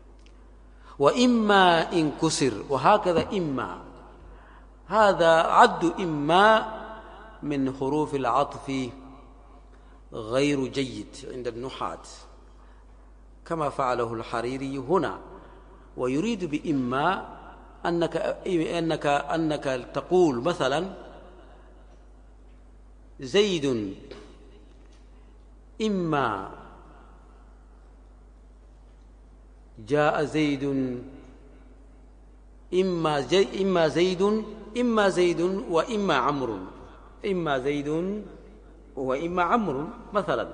وإما إن كسر، وهكذا إما، هذا عد إما من حروف العطف غير جيد عند النحاة كما فعله الحريري هنا. ويريد بإما أنك تقول مثلا زيد إما جاء زيد، إما زيد وإما عمرو، إما زيد وإما عمرو مثلا.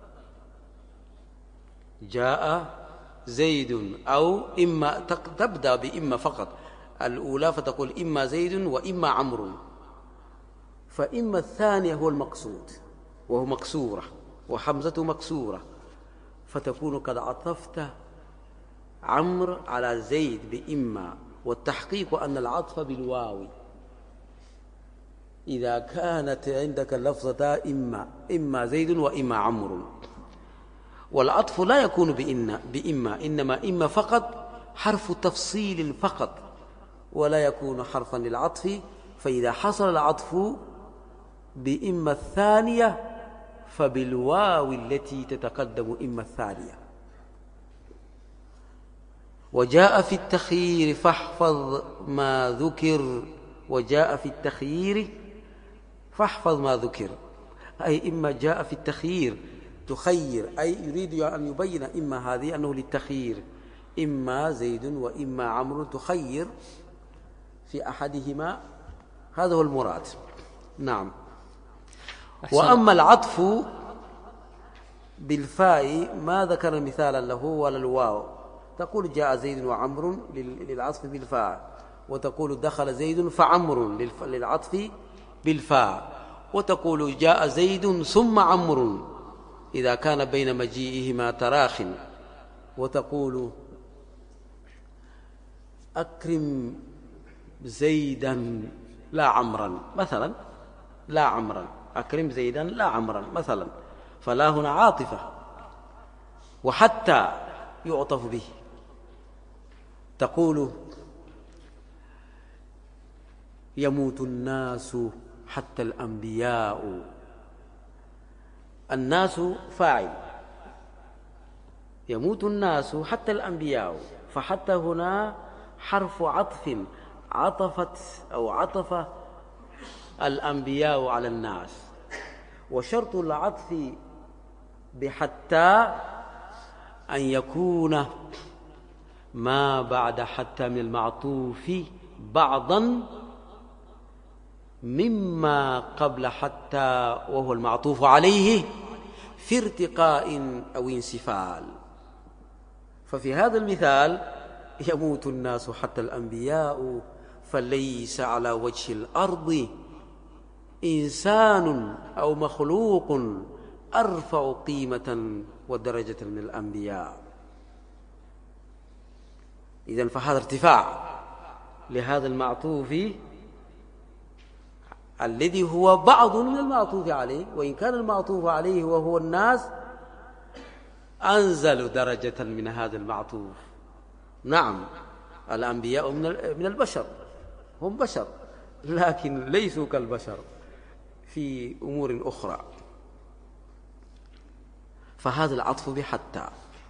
جاء زيد، أو إما تبدأ بإما فقط الأولى، فتقول إما زيد وإما عمرو، فإما الثانية هو المقصود وهو مكسورة وحمزة مكسورة، فتكون قد عطفت عمرو على زيد بإما. والتحقيق أن العطف بالواو إذا كانت عندك اللفظة إما زيد وإما عمرو. والعطف لا يكون بإما، إنما إما فقط حرف تفصيل فقط، ولا يكون حرفا للعطف. فإذا حصل العطف بإما الثانية فبالواو التي تتقدم إما الثانية. وجاء في التخيير فاحفظ ما ذكر، وجاء في التخيير فاحفظ ما ذكر، أي إما جاء في التخيير تخير، أي يريد أن يبين إما هذه أنه للتخيير، إما زيد وإما عمرو، تخير في أحدهما، هذا هو المراد. نعم. وأما العطف بالفاء ما ذكر مثالا له ولا الواو، تقول جاء زيد وعمرو للعطف بالفاء، وتقول دخل زيد فعمرو للعطف بالفاء، وتقول جاء زيد ثم عمرو إذا كان بين مجيئهما تراخ، وتقول أكرم زيدا لا عمرا مثلا، لا عمرا، أكرم زيدا لا عمرا مثلا، فلا هنا عاطفة. وحتى يعطف به، تقول يموت الناس حتى الأنبياء، الناس فاعل، يموت الناس حتى الأنبياء، فحتى هنا حرف عطف عطف الأنبياء على الناس. وشرط العطف بحتى أن يكون ما بعد حتى من المعطوف بعضا مما قبل حتى وهو المعطوف عليه في ارتقاء أو انسفال. ففي هذا المثال يموت الناس حتى الأنبياء، فليس على وجه الأرض إنسان أو مخلوق أرفع قيمة ودرجة من الأنبياء. إذن فهذا ارتفاع لهذا المعطوف الذي هو بعض من المعطوف عليه، وإن كان المعطوف عليه وهو الناس أنزل درجة من هذا المعطوف. نعم، الأنبياء من البشر، هم بشر لكن ليسوا كالبشر في أمور أخرى. فهذا العطف بحتى،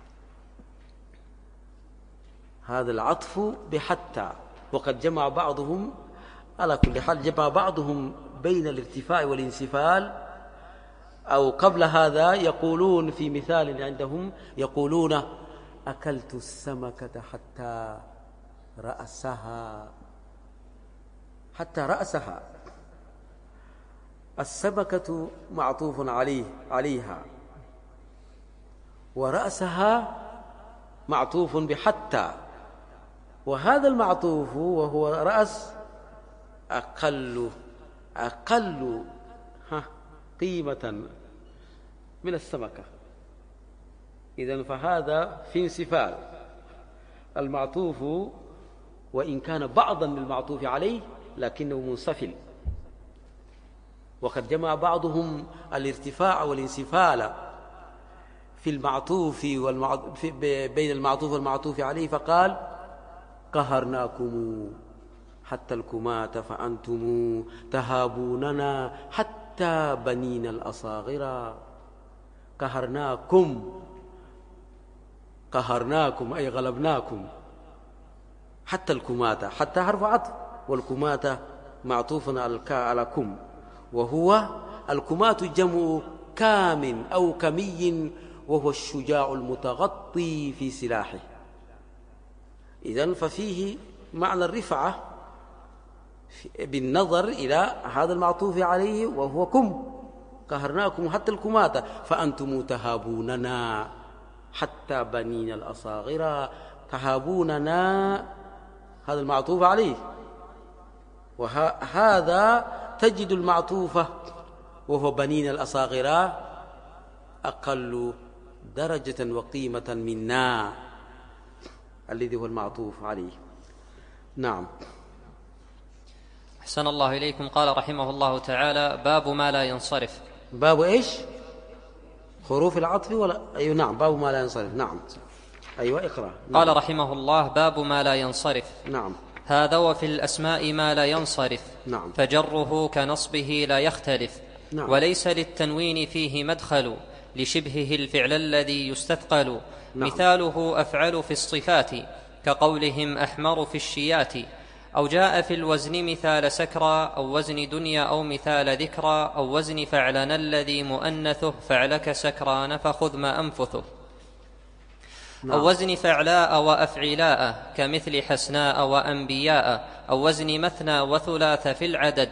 هذا العطف بحتى. وقد جمع بعضهم، على كل حال جمع بعضهم بين الارتفاع والانسفال، أو قبل هذا يقولون في مثال عندهم يقولون أكلت السمكة حتى رأسها، حتى رأسها. السمكة معطوف عليها، ورأسها معطوف بحتى، وهذا المعطوف وهو رأس أقل قيمة من السمكة. إذن فهذا في انسفال. المعطوف وإن كان بعضا للمعطوف عليه لكنه منسفل. وقد جمع بعضهم الارتفاع والانسفال في المعطوف بين المعطوف والمعطوف عليه، فقال قهرناكم حتى الكمات فأنتم تهابوننا حتى بنين الأصاغر. قهرناكم أي غلبناكم، حتى الكمات، حتى حرف عطف، والكمات معطوف على كم، وهو الكمات جمع كام أو كمي، وهو الشجاع المتغطي في سلاحه. إذن ففيه معنى الرفعة بالنظر إلى هذا المعطوف عليه وهو كم، قهرناكم حتى الكمات فأنتم تهابوننا حتى بنين الأصاغر. تهابوننا هذا المعطوف عليه، وهذا تجد المعطوفة وهو بنين الأصاغر أقل درجة وقيمة منا الذي هو المعطوف عليه. نعم. أحسن الله إليكم. قال رحمه الله تعالى: باب ما لا ينصرف. باب إيش؟ حروف العطف ولا أيوة. نعم، باب ما لا ينصرف. نعم، أيوة، اقرأ. نعم. قال رحمه الله: باب ما لا ينصرف. نعم. هذا وفي الأسماء ما لا ينصرف. نعم. فجره كنصبه لا يختلف. نعم. وليس للتنوين فيه مدخل لشبهه الفعل الذي يستثقل. نعم. مثاله أفعل في الصفات كقولهم أحمر في الشيات. أو جاء في الوزن مثال سكرى، أو وزن دنيا، أو مثال ذكرى، أو وزن فعلن الذي مؤنثه فعلك سكران فخذ ما أنفثه. نعم. أو وزن فعلاء وأفعلاء كمثل حسناء وأنبياء. أو وزن مثنى وثلاث في العدد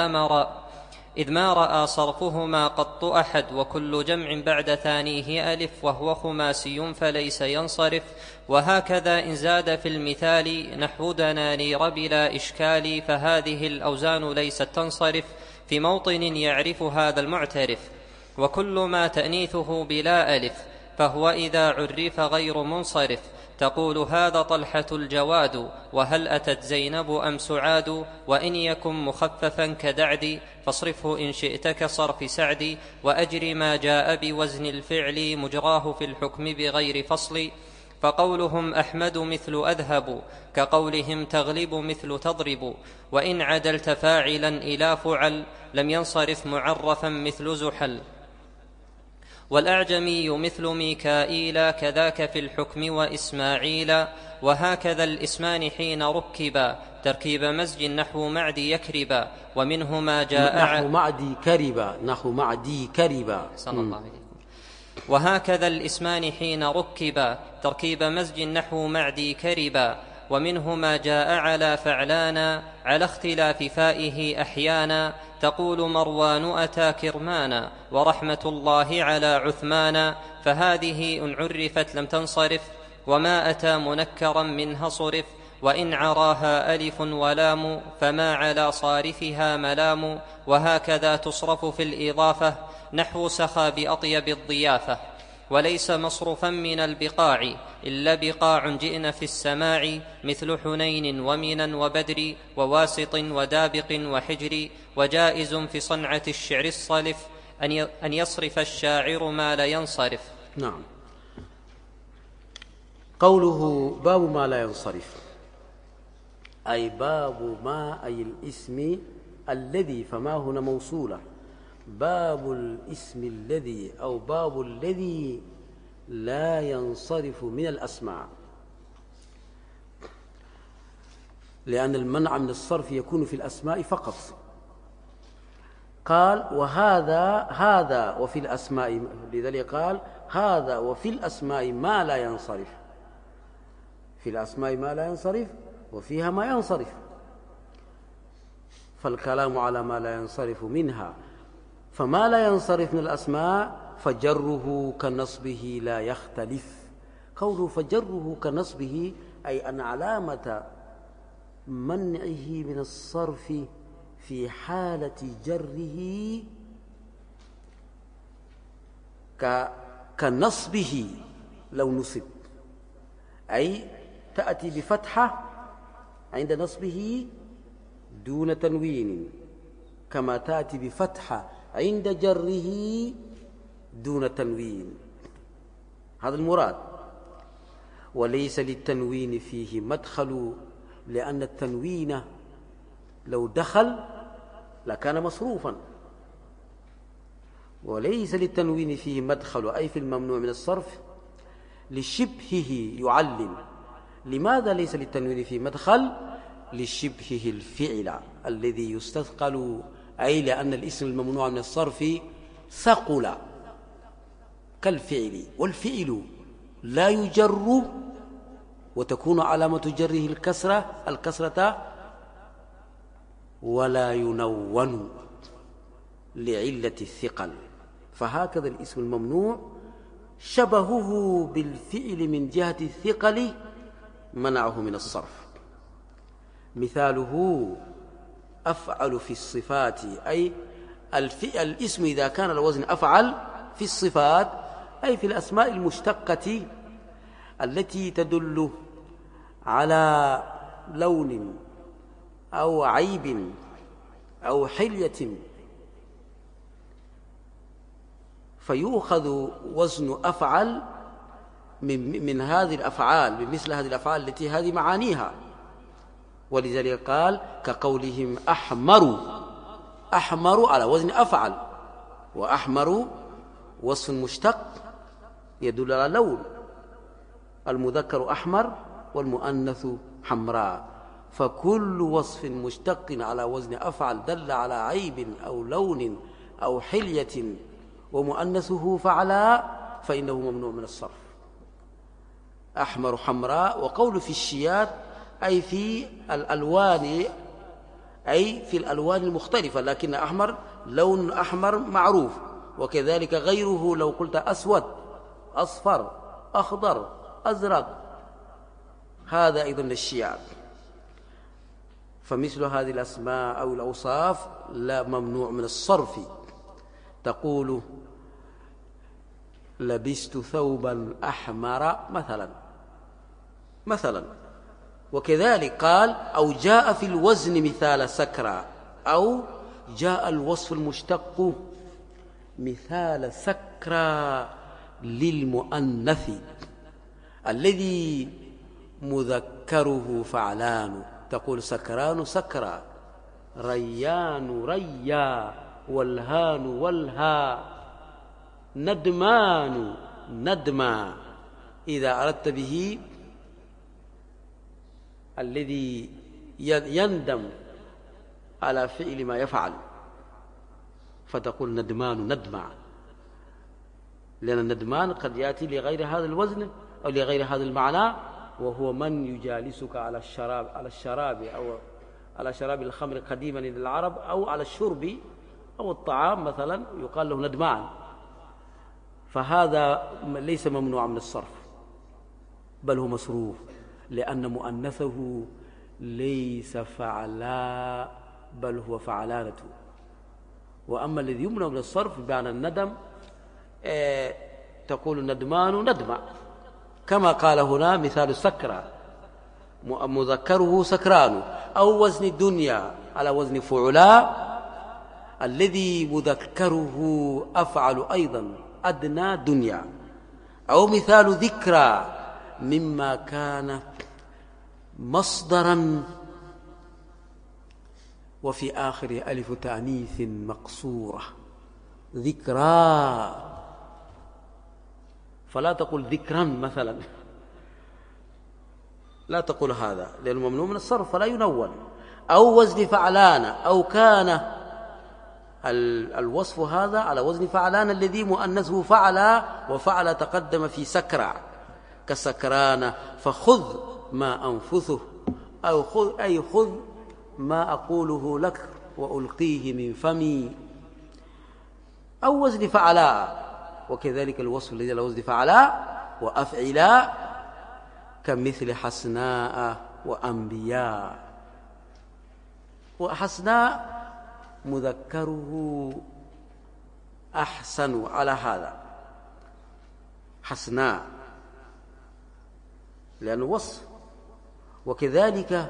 إذ ما رأى صرفهما قط أحد، وكل جمع بعد ثانيه ألف، وهو خماسي فليس ينصرف. وهكذا إن زاد في المثال نحو دنانير بلا إشكال، فهذه الأوزان ليست تنصرف في موطن يعرف هذا المعترف. وكل ما تأنيثه بلا ألف فهو إذا عرف غير منصرف. تقول هذا طلحة الجواد، وهل أتت زينب أم سعاد. وإن يكن مخففا كدعد فاصرفه إن شئت كصرف سعد. وأجر ما جاء بوزن الفعل مجراه في الحكم بغير فصل. فقولهم أحمد مثل أذهب كقولهم تغلب مثل تضرب. وإن عدلت فاعلا إلى فعل لم ينصرف معرفا مثل زحل. والأعجمي مثل ميكائيل كذاك في الحكم وإسماعيل. وهكذا الإسمان حين ركبا تركيب مزج نحو معدي يكربا. ومنهما جاء نحو معدي كربا. صلى الله عليه وسلم. وهكذا الإسمان حين ركبا تركيب مزج نحو معدي كربا. ومنهما جاء على فعلانا على اختلاف فائه أحيانا. تقول مروان أتى كرمانا ورحمة الله على عثمانا. فهذه إن عرفت لم تنصرف، وما أتى منكرا منها صرف. وإن عراها ألف ولام فما على صارفها ملام. وهكذا تصرف في الإضافة نحو سخى بأطيب الضيافة. وليس مصروفا من البقاع إلا بقاع جئن في السماع، مثل حنين ومنا وبدر وواسط ودابق وحجر. وجائز في صنعة الشعر الصلف أن يصرف الشاعر ما لا ينصرف. نعم. قوله باب ما لا ينصرف، أي باب ما، أي الاسم الذي، فما هنا موصولة، باب الاسم الذي أو باب الذي لا ينصرف من الأسماء، لأن المنع من الصرف يكون في الأسماء فقط. قال هذا وفي الأسماء، لذلك قال هذا وفي الأسماء ما لا ينصرف، في الأسماء ما لا ينصرف وفيها ما ينصرف، فالكلام على ما لا ينصرف منها. فما لا ينصرف من الأسماء فجره كنصبه لا يختلف. قوله فجره كنصبه أي أن علامة منعه من الصرف في حالة جره كنصبه لو نصب، أي تأتي بفتحة عند نصبه دون تنوين، كما تأتي بفتحة عند جره دون تنوين، هذا المراد. وليس للتنوين فيه مدخل، لأن التنوين لو دخل لكان مصروفا. وليس للتنوين فيه مدخل، أي في الممنوع من الصرف، لشبهه يعلم. لماذا ليس للتنوين فيه مدخل؟ لشبهه الفعل الذي يستثقل، أي لأن الاسم الممنوع من الصرف ثقل كالفعل، والفعل لا يجر وتكون علامة جره الكسرة ولا ينون لعلة الثقل. فهكذا الاسم الممنوع شبهه بالفعل من جهة الثقل منعه من الصرف. مثاله أفعل في الصفات، أي الاسم إذا كان الوزن أفعل في الصفات، أي في الأسماء المشتقة التي تدل على لون أو عيب أو حلية، فيؤخذ وزن أفعل من هذه الأفعال، بمثل هذه الأفعال التي هذه معانيها. ولذلك قال كقولهم أحمر على وزن أفعل، وأحمر وصف مشتق يدل على لون، المذكر أحمر والمؤنث حمراء، فكل وصف مشتق على وزن أفعل دل على عيب أو لون أو حلية ومؤنثه فعلا فإنه ممنوع من الصرف. أحمر حمراء. وقول في الشيات أي في الألوان، أي في الألوان المختلفة، لكن أحمر لون أحمر معروف، وكذلك غيره لو قلت أسود أصفر أخضر أزرق، هذا أيضا للشيات. فمثل هذه الأسماء أو الأوصاف لا ممنوع من الصرف. تقول لبست ثوبا أحمر مثلا. وكذلك قال أو جاء في الوزن مثال سكرى، أو جاء الوصف المشتق مثال سكرى للمؤنث الذي مذكره فعلان، تقول سكران سكرى، ريان ريا، والهان والها، ندمان ندما، إذا أردت به الذي يندم على فعل ما يفعل فتقول ندمان ندمع، لأن الندمان قد يأتي لغير هذا الوزن أو لغير هذا المعنى، وهو من يجالسك على الشراب أو على شراب الخمر قديما للعرب، أو على الشرب أو الطعام مثلا يقال له ندمان. فهذا ليس ممنوع من الصرف، بل هو مصروف، لأن مؤنثه ليس فعلا بل هو فعلانة. وأما الذي يمنع من الصرف بمعنى الندم، تقول الندمان ندمع، كما قال هنا مثال السكرى مذكره سكران، أو وزن الدنيا على وزن فعلا الذي مذكره أفعل أيضا أدنى دنيا، أو مثال ذكرى مما كان مصدرا وفي آخر ألف تأنيث مقصورة ذكرى، فلا تقل ذكرا مثلا، لا تقول هذا لأنه ممنوع من الصرف فلا ينون. أو وزن فعلان، أو كان الوصف هذا على وزن فعلان الذي مؤنثه فعل، وفعل تقدم في سكرى كسكران، فخذ ما أنفثه، أو خذ ما أقوله لك وألقيه من فمي، أو وزن فعلا. وكذلك الوصف الذي على وزن فعلا وأفعلا كمثل حسناء وأنبياء. وحسناء مذكره أحسن على هذا، حسناء لأنه وصف. وكذلك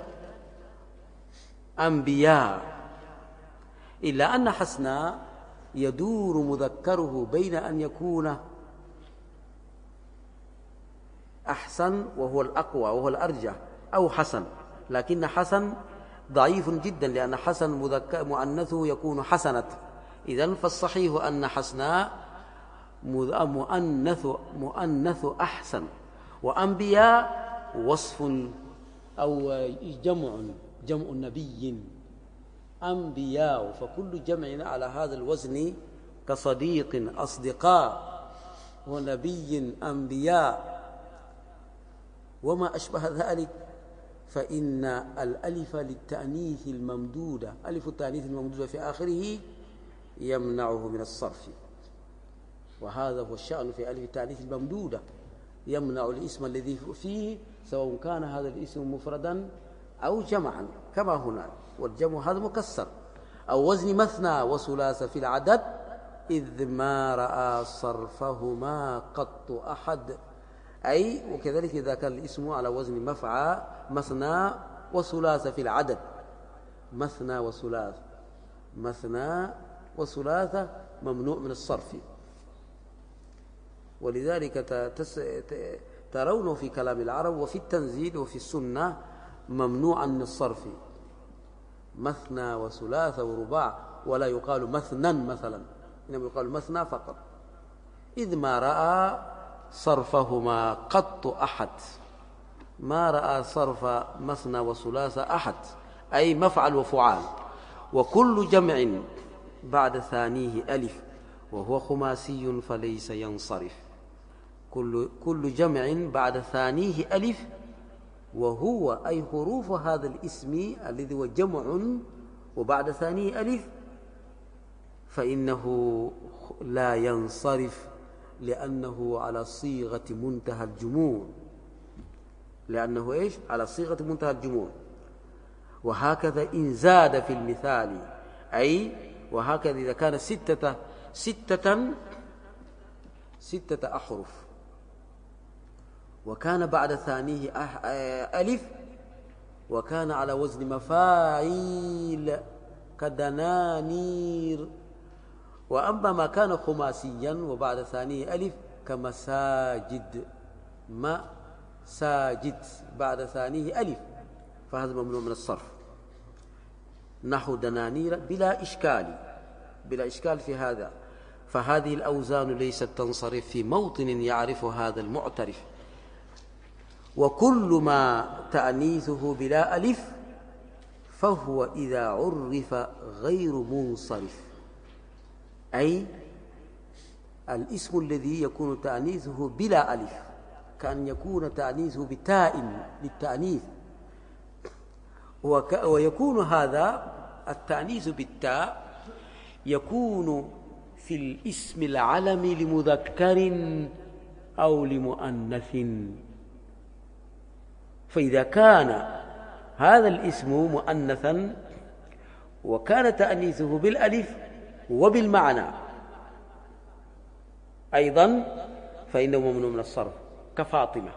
أنبياء، إلا أن حسناء يدور مذكره بين أن يكون أحسن وهو الأقوى وهو الأرجح، أو حسن، لكن حسن ضعيف جدا لأن حسن مؤنثه يكون حسنة. إذن فالصحيح أن حسناء مؤنث أحسن. وأنبياء وصف أو جمع نبي أنبياء، فكل جمع على هذا الوزن كصديق أصدقاء ونبي أنبياء وما أشبه ذلك. فإن الألف للتأنيث الممدودة، ألف التأنيث الممدودة في آخره يمنعه من الصرف، وهذا هو الشأن في ألف التأنيث الممدودة، يمنع الاسم الذي فيه سواء كان هذا الاسم مفردا أو جمعا كما هنا، والجمع هذا مكسر. أو وزن مثنى وثلاث في العدد إذ ما رأى صرفهما قط أحد، أي وكذلك إذا كان الاسم على وزن مفعى مثنى وثلاث في العدد، مثنى وثلاث ممنوع من الصرف. ولذلك ترون في كلام العرب وفي التنزيل وفي السنة ممنوعا من الصرف، مثنى وثلاث ورباع، ولا يقال مثنى مثلا، إنما يقال مثنى فقط. إذ ما رأى صرفهما قط أحد، ما رأى صرف مثنى وثلاث أحد، أي مفعل وفعال. وكل جمع بعد ثانيه ألف وهو خماسي فليس ينصرف. كل جمع بعد ثانيه ألف وهو أي حروف هذا الاسم الذي هو جمع وبعد ثانيه ألف فإنه لا ينصرف، لأنه على صيغة منتهى الجموع، لأنه إيش؟ على صيغة منتهى الجموع. وهكذا إن زاد في المثال، أي وهكذا إذا كان ستة أحرف وكان بعد ثانيه ألف وكان على وزن مفاعيل كدنانير. وأما ما كان خماسيا وبعد ثانيه ألف كمساجد، مساجد بعد ثانيه ألف فهذا ممنوع من الصرف، نحو دنانير بلا إشكال في هذا. فهذه الأوزان ليست تنصرف في موطن يعرف هذا المعترف. وكل ما تأنيثه بلا ألف فهو إذا عرف غير منصرف، أي الاسم الذي يكون تأنيثه بلا ألف، كأن يكون تأنيثه بتاء للتأنيث، ويكون هذا التأنيث بالتاء يكون في الاسم العلم لمذكر أو لمؤنث، فإذا كان هذا الاسم مؤنثا وكان تأنيثه بالألف وبالمعنى أيضا فإنه ممنوع من الصرف كفاطمة.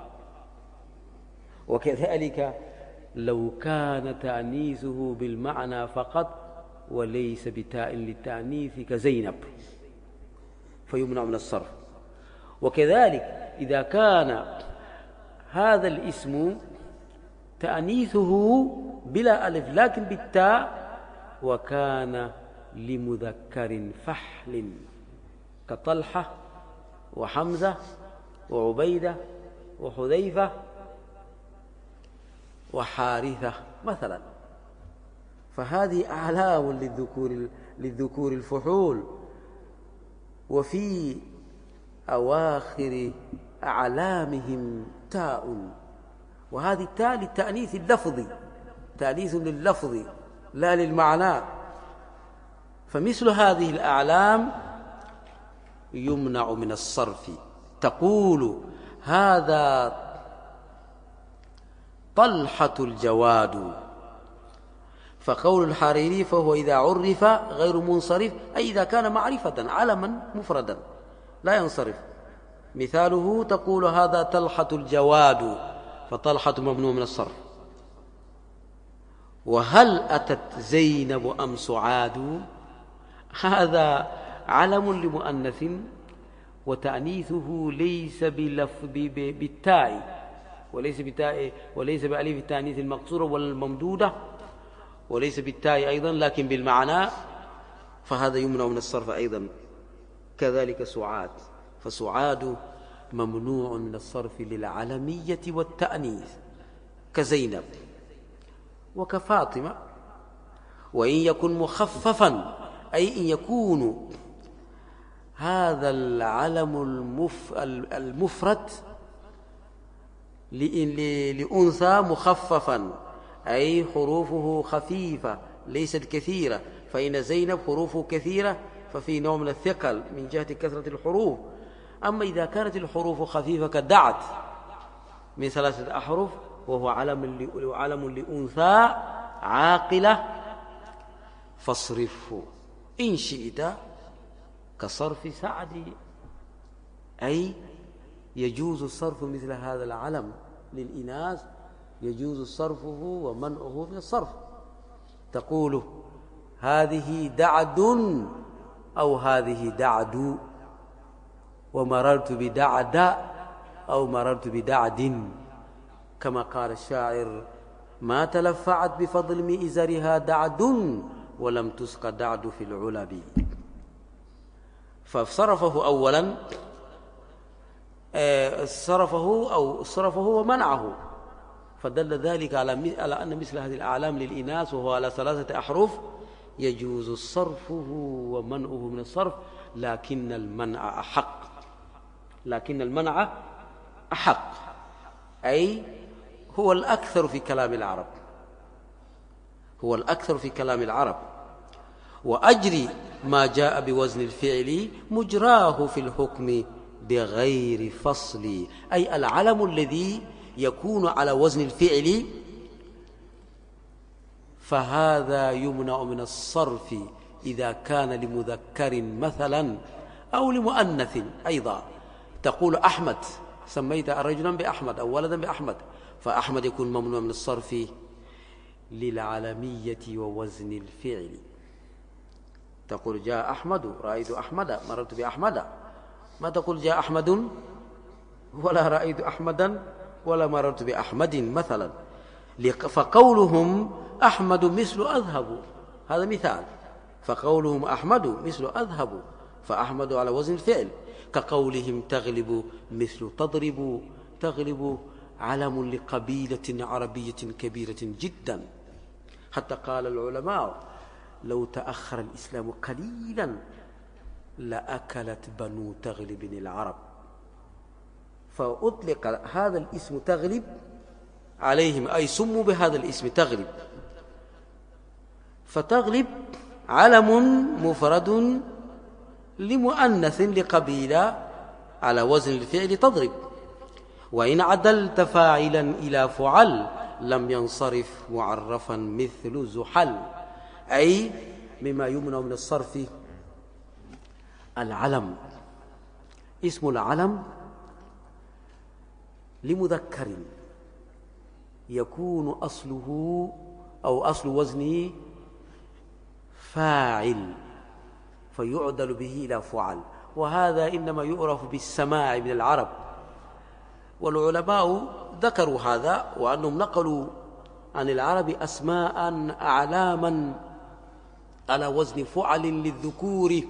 وكذلك لو كان تأنيثه بالمعنى فقط وليس بتاء للتأنيث كزينب فيمنع من الصرف. وكذلك إذا كان هذا الاسم تأنيثه بلا ألف لكن بالتاء وكان لمذكر فحل كطلحة وحمزة وعبيدة وحذيفة وحارثة مثلا، فهذه أعلام للذكور الفحول، وفي أواخر أعلامهم تاء، وهذه التاء للتأنيث اللفظي، تأنيث لللفظ لا للمعنى. فمثل هذه الأعلام يمنع من الصرف. تقول هذا طلحة الجواد، فقول الحريري فهو إذا عرف غير منصرف، أي إذا كان معرفة علما مفردا لا ينصرف. مثاله تقول هذا طلحة الجواد، فطلحة ممنوع من الصرف. وهل أتت زينب أم سعاد، هذا علم لمؤنث وتأنيثه ليس بالتاء وليس بألف التأنيث المقصورة ولا الممدودة، وليس بالتاء أيضا لكن بالمعنى، فهذا يمنع من الصرف أيضا. كذلك سعاد، فسعاد ممنوع من الصرف للعلمية والتأنيث كزينب وكفاطمة. وإن يكن مخففا أي إن يكون هذا العلم المفرد لأنثى مخففا أي حروفه خفيفة ليست كثيرة، فإن زينب حروفه كثيرة ففي نوع من الثقل من جهة كثرة الحروف. أما إذا كانت الحروف خفيفة كدعت من 3 أحرف وهو علم لأنثى عاقلة فاصرفه إن شئت كصرف سعد، أي يجوز الصرف مثل هذا العلم للإناث، يجوز صرفه ومنعه من الصرف. تقول هذه دعد أو هذه دعد، ومررت بدعد أو مررت بدعد، كما قال الشاعر ما تلفعت بفضل مئزرها دعد ولم تسق دعد في العلب. فصرفه أولا صرفه ومنعه، فدل ذلك على أن مثل هذه الأعلام للإناث وهو على 3 أحرف يجوز صرفه ومنعه من الصرف، لكن المنع أحق، أي هو الأكثر في كلام العرب، وأجري ما جاء بوزن الفعل مجراه في الحكم بغير فصل، أي العلم الذي يكون على وزن الفعل فهذا يمنع من الصرف إذا كان لمذكر مثلا أو لمؤنث أيضا. تقول أحمد، سميت رجلا بأحمد أو ولدا بأحمد، فأحمد يكون ممنوع من الصرف للعلمية ووزن الفعل. تقول جاء أحمد، رأيت أحمد، مررت بأحمد، ما تقول جاء أحمد ولا رأيت أحمدا ولا مررت بأحمد مثلا. فقولهم أحمد مثل أذهب، هذا مثال، فقولهم أحمد مثل أذهب، فأحمد على وزن الفعل. كقولهم تغلب مثل تغلب علم لقبيلة عربية كبيرة جدا، حتى قال العلماء لو تأخر الإسلام قليلا لأكلت بنو تغلب العرب، فأطلق هذا الاسم تغلب عليهم، أي سموا بهذا الاسم تغلب. فتغلب علم مفرد لمؤنث لقبيلة على وزن الفعل تضرب. وإن عدلت فاعلا إلى فعل لم ينصرف معرفا مثل زحل. أي مما يمنع من الصرف العلم. اسم العلم لمذكر يكون أصله أو أصل وزنه فاعل فيعدل به إلى فعل، وهذا إنما يعرف بالسماع من العرب، والعلماء ذكروا هذا وأنهم نقلوا عن العرب أسماء أعلاما على وزن فعل للذكور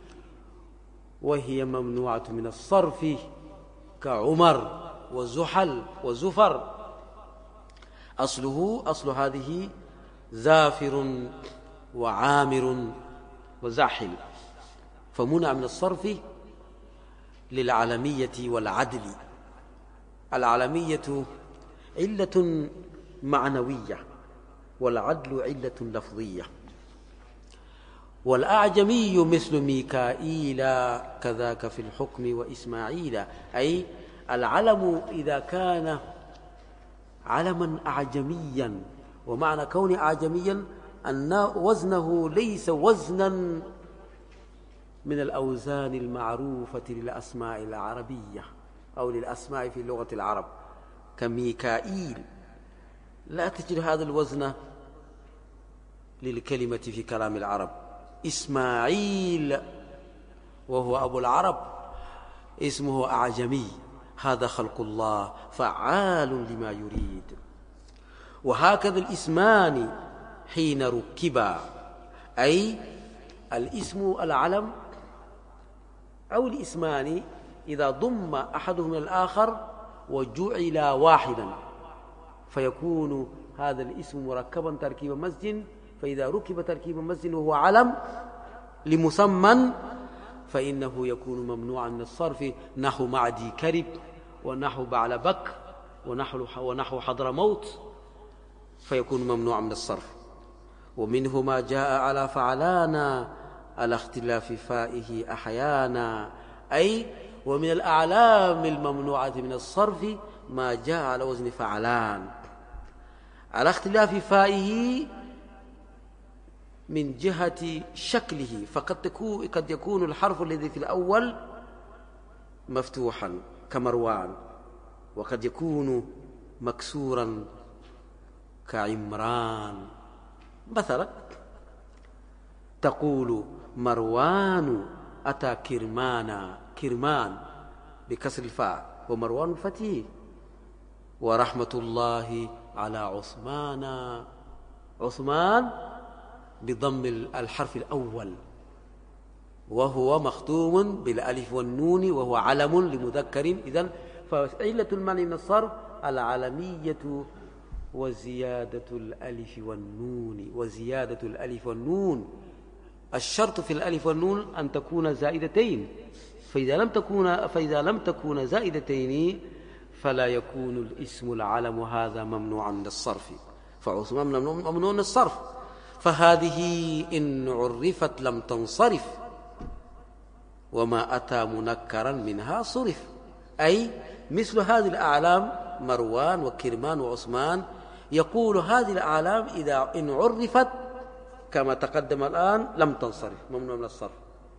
وهي ممنوعة من الصرف كعمر وزحل وزفر. أصل هذه زافر وعامر وزاحل، فمنع من الصرف للعلمية والعدل. العلمية علة معنوية والعدل علة لفظية. والأعجمي مثل ميكائيل كذاك في الحكم وإسماعيل. أي العلم إذا كان علما أعجميا، ومعنى كون أعجميا أن وزنه ليس وزنا من الأوزان المعروفة للأسماء العربية أو للأسماء في لغة العرب، كميكائيل لا تجد هذا الوزن للكلمة في كلام العرب. إسماعيل وهو أبو العرب اسمه أعجمي، هذا خلق الله فعال لما يريد. وهكذا الاسمان حين ركبا، أي الاسم العلم أو الاسمان إذا ضم أحدهما الآخر وجعل واحدا فيكون هذا الاسم مركبا تركيب مزج، فإذا ركب تركيب مزج وهو علم لمسمى فإنه يكون ممنوعا من الصرف، نحو معدي كرب ونحو بعلبك ونحو حضرموت، فيكون ممنوعا من الصرف. ومنه ما جاء على فعلانا على اختلاف فائه أحيانا. أي ومن الأعلام الممنوعة من الصرف ما جاء على وزن فعلان على اختلاف فائه من جهة شكله، فقد يكون الحرف الذي في الأول مفتوحا كمروان، وقد يكون مكسورا كعمران. مثلا تقول مروان أتى كرمانا، كرمان بكسر الفاء ومروان الفتيه. ورحمة الله على عثمان، عثمان بضم الحرف الأول وهو مختوم بالألف والنون وهو علم لمذكر. إذن فعلة المنع من الصرف العلمية وزيادة الألف والنون. وزيادة الألف والنون الشرط في الألف والنون أن تكون زائدتين، فإذا لم تكون زائدتين فلا يكون الاسم العلم هذا ممنوعا من الصرف، فعثمان ممنوع من الصرف. فهذه إن عرفت لم تنصرف، وما أتى منكرا منها صرف. أي مثل هذه الأعلام مروان وكرمان وعثمان، يقول هذه الأعلام إذا إن عرفت كما تقدم الآن لم تنصرف، ممنوع من الصرف.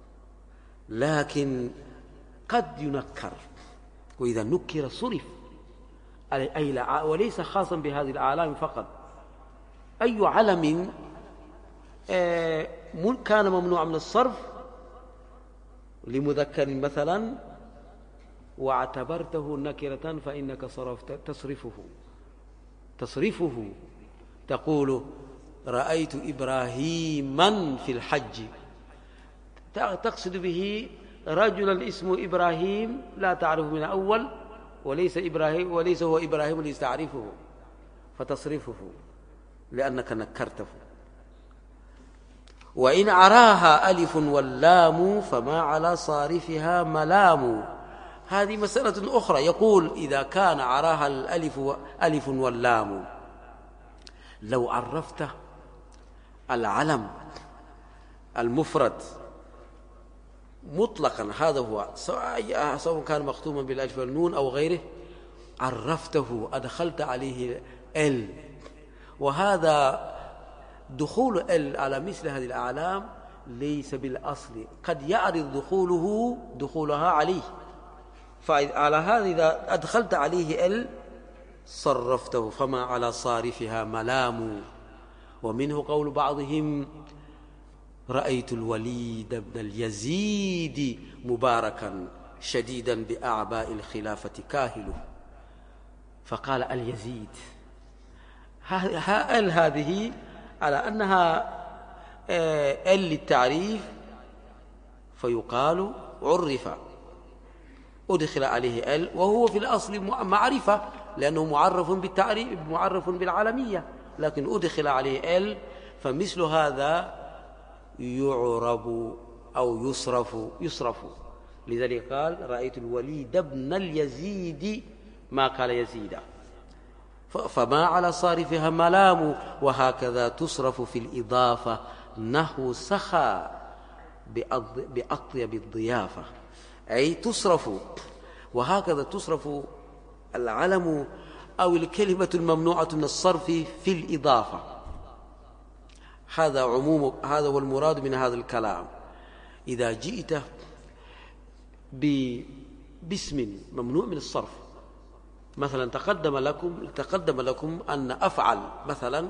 لكن قد ينكر، وإذا نكر صرف. أي وليس خاصا بهذه الأعلام فقط، أي علم كان ممنوع من الصرف لمذكر مثلا واعتبرته نكرة فإنك تصرفه تقول رأيت إبراهيما في الحج، تقصد به رجلا اسمه إبراهيم لا تعرف من أول، وليس إبراهيم وليس هو إبراهيم الذي تعرفه، فتصرفه لأنك نكرته. وإن عراها ألف واللام فما على صارفها ملام. هذه مسألة أخرى. يقول إذا كان عراها الألف ألف واللام، لو عرفت العلم المفرد مطلقا، هذا هو سواء كان مختوما بالألف والنون أو غيره، عرفته أدخلت عليه ال، وهذا دخول ال على مثل هذه الأعلام ليس بالأصل، قد يعرض دخولها عليه، فعلى هذا إذا أدخلت عليه ال صرفته، فما على صارفها ملام. ومنه قول بعضهم: رأيت الوليد بن اليزيد مباركا شديدا بأعباء الخلافة كاهله، فقال اليزيد. هذه على أنها للتعريف، فيقال عرف أدخل عليه ال، وهو في الأصل معرفة لأنه معرف بالتعريف، معرف بالعالمية، لكن أدخل عليه ال، فمثل هذا يعرب أو يصرف. لذلك قال: رأيت الوليد بن اليزيد، ما قال يزيد، فما على صارفها ملام. وهكذا تصرف في الإضافة، نحو سخى بأطيب الضيافة، أي تصرف. وهكذا تصرف العلم أو الكلمة الممنوعة من الصرف في الإضافة. هذا هو المراد من هذا الكلام. إذا جئت باسم ممنوع من الصرف، مثلا تقدم لكم أن أفعل، مثلا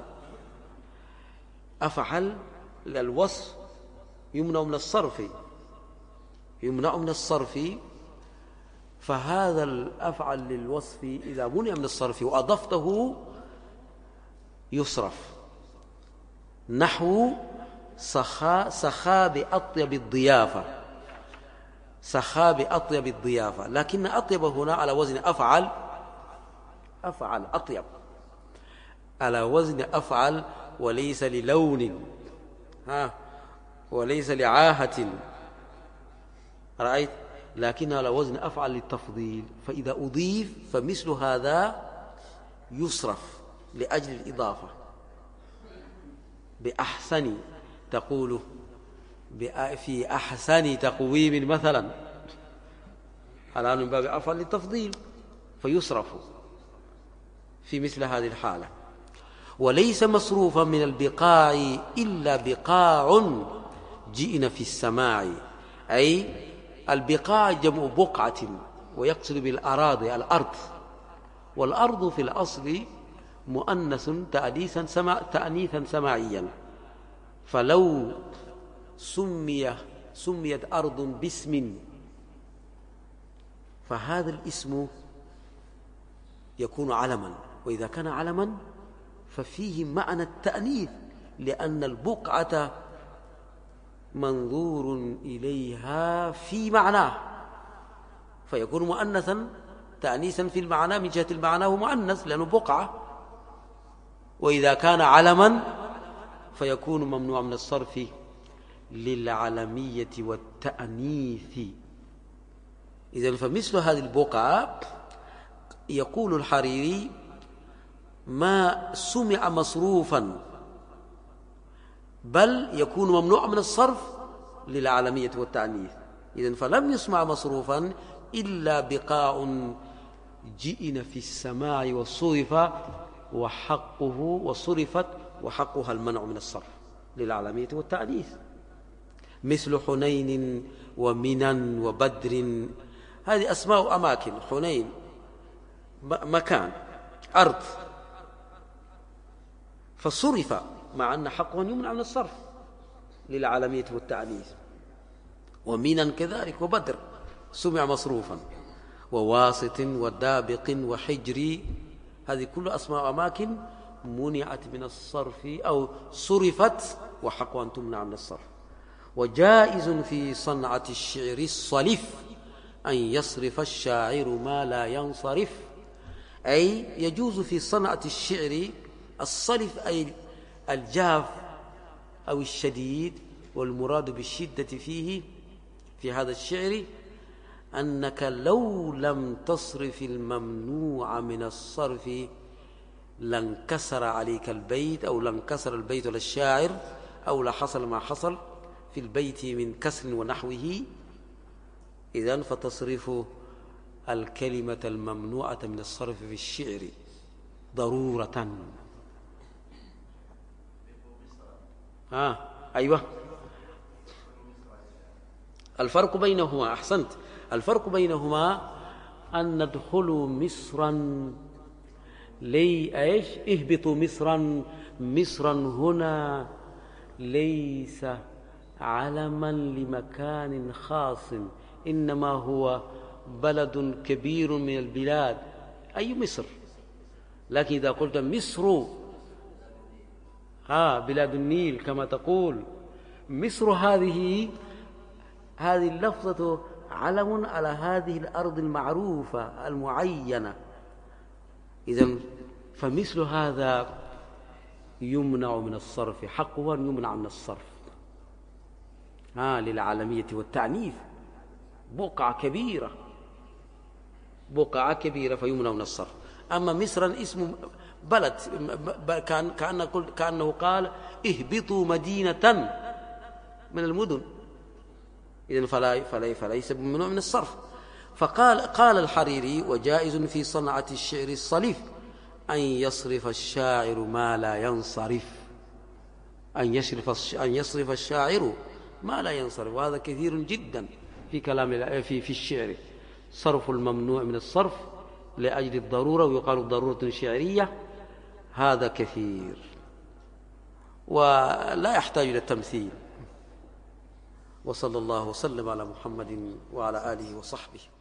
أفعل الوصف يمنع من الصرف، فهذا الأفعل للوصف إذا منع من الصرف وأضفته يصرف، نحو سخى بأطيب الضيافة، سخى بأطيب الضيافة، لكن أطيب هنا على وزن أفعل أطيب، على وزن أفعل، وليس للون وليس لعاهة، رأيت، لكن على وزن أفعل للتفضيل. فإذا أضيف فمثل هذا يصرف لأجل الإضافة. بأحسن تقول في أحسن تقويم مثلا، الآن من باب أفعل للتفضيل، فيصرف في مثل هذه الحالة. وليس مصروفا من البقاع إلا بقاع جئنا في السماع، أي البقاع جمع بقعة، ويقصد بالأراضي الأرض، والأرض في الأصل مؤنث تأنيثا سماعيا، فلو سميت أرض باسم فهذا الاسم يكون علما، وإذا كان علما ففيه معنى التأنيث، لأن البقعة منظور إليها في معناه، فيكون مؤنثا تأنيثا في المعنى، من جهة المعنى هو مؤنث لأنه بقعة. وإذا كان علما فيكون ممنوع من الصرف للعلمية والتأنيث. إذن فمثل هذه البقعة يقول الحريري: ما سمع مصروفا، بل يكون ممنوع من الصرف للعالمية والتأنيث. إذن فلم يسمع مصروفا إلا بقاع جئنا في السماع والصرف وحقه وصرفت وحقها المنع من الصرف للعالمية والتأنيث، مثل حنين ومنن وبدر، هذه أسماء أماكن. حنين مكان، أرض، فصرف مع أن حقه يمنع من الصرف للعالمية والتأنيث. ومنن كذلك، وبدر سمع مصروفا، وواسط ودابق وحجري، هذه كل أسماء أماكن منعت من الصرف أو صرفت وحقها أن تمنع من الصرف. وجائز في صنعة الشعر الصلف أن يصرف الشاعر ما لا ينصرف، أي يجوز في صنعة الشعر الصلف، أي الجاف أو الشديد، والمراد بالشدة فيه في هذا الشعر أنك لو لم تصرف الممنوع من الصرف لانكسر عليك البيت، أو لانكسر البيت للشاعر، أو لحصل ما حصل في البيت من كسر ونحوه. إذن فتصرف الكلمة الممنوعة من الصرف في الشعر ضرورة. أيوة، الفرق بينهما، أحسنت، الفرق بينهما أن ندخلوا مصرا إيش؟ اهبطوا مصرا. مصرا هنا ليس علما لمكان خاص، إنما هو بلد كبير من البلاد، أي مصر. لكن إذا قلت مصر بلاد النيل كما تقول، مصر هذه اللفظة علم على هذه الأرض المعروفة المعينة. إذن فمثل هذا يمنع من الصرف، حقه أن يمنع من الصرف للعالمية والتعنيف، بقعة كبيرة فيمنع من الصرف. أما مصرا اسم بلد، كأنه قال اهبطوا مدينة من المدن، إذن فليس ممنوع من الصرف. قال الحريري: وجائز في صنعة الشعر الصليف أن يصرف الشاعر ما لا ينصرف. أن يصرف الشاعر ما لا ينصرف، وهذا كثير جدا في كلام في الشعر، صرف الممنوع من الصرف لأجل الضرورة، ويقال ضرورة شعرية، هذا كثير ولا يحتاج إلى التمثيل. وصلى الله وسلم على محمد وعلى آله وصحبه.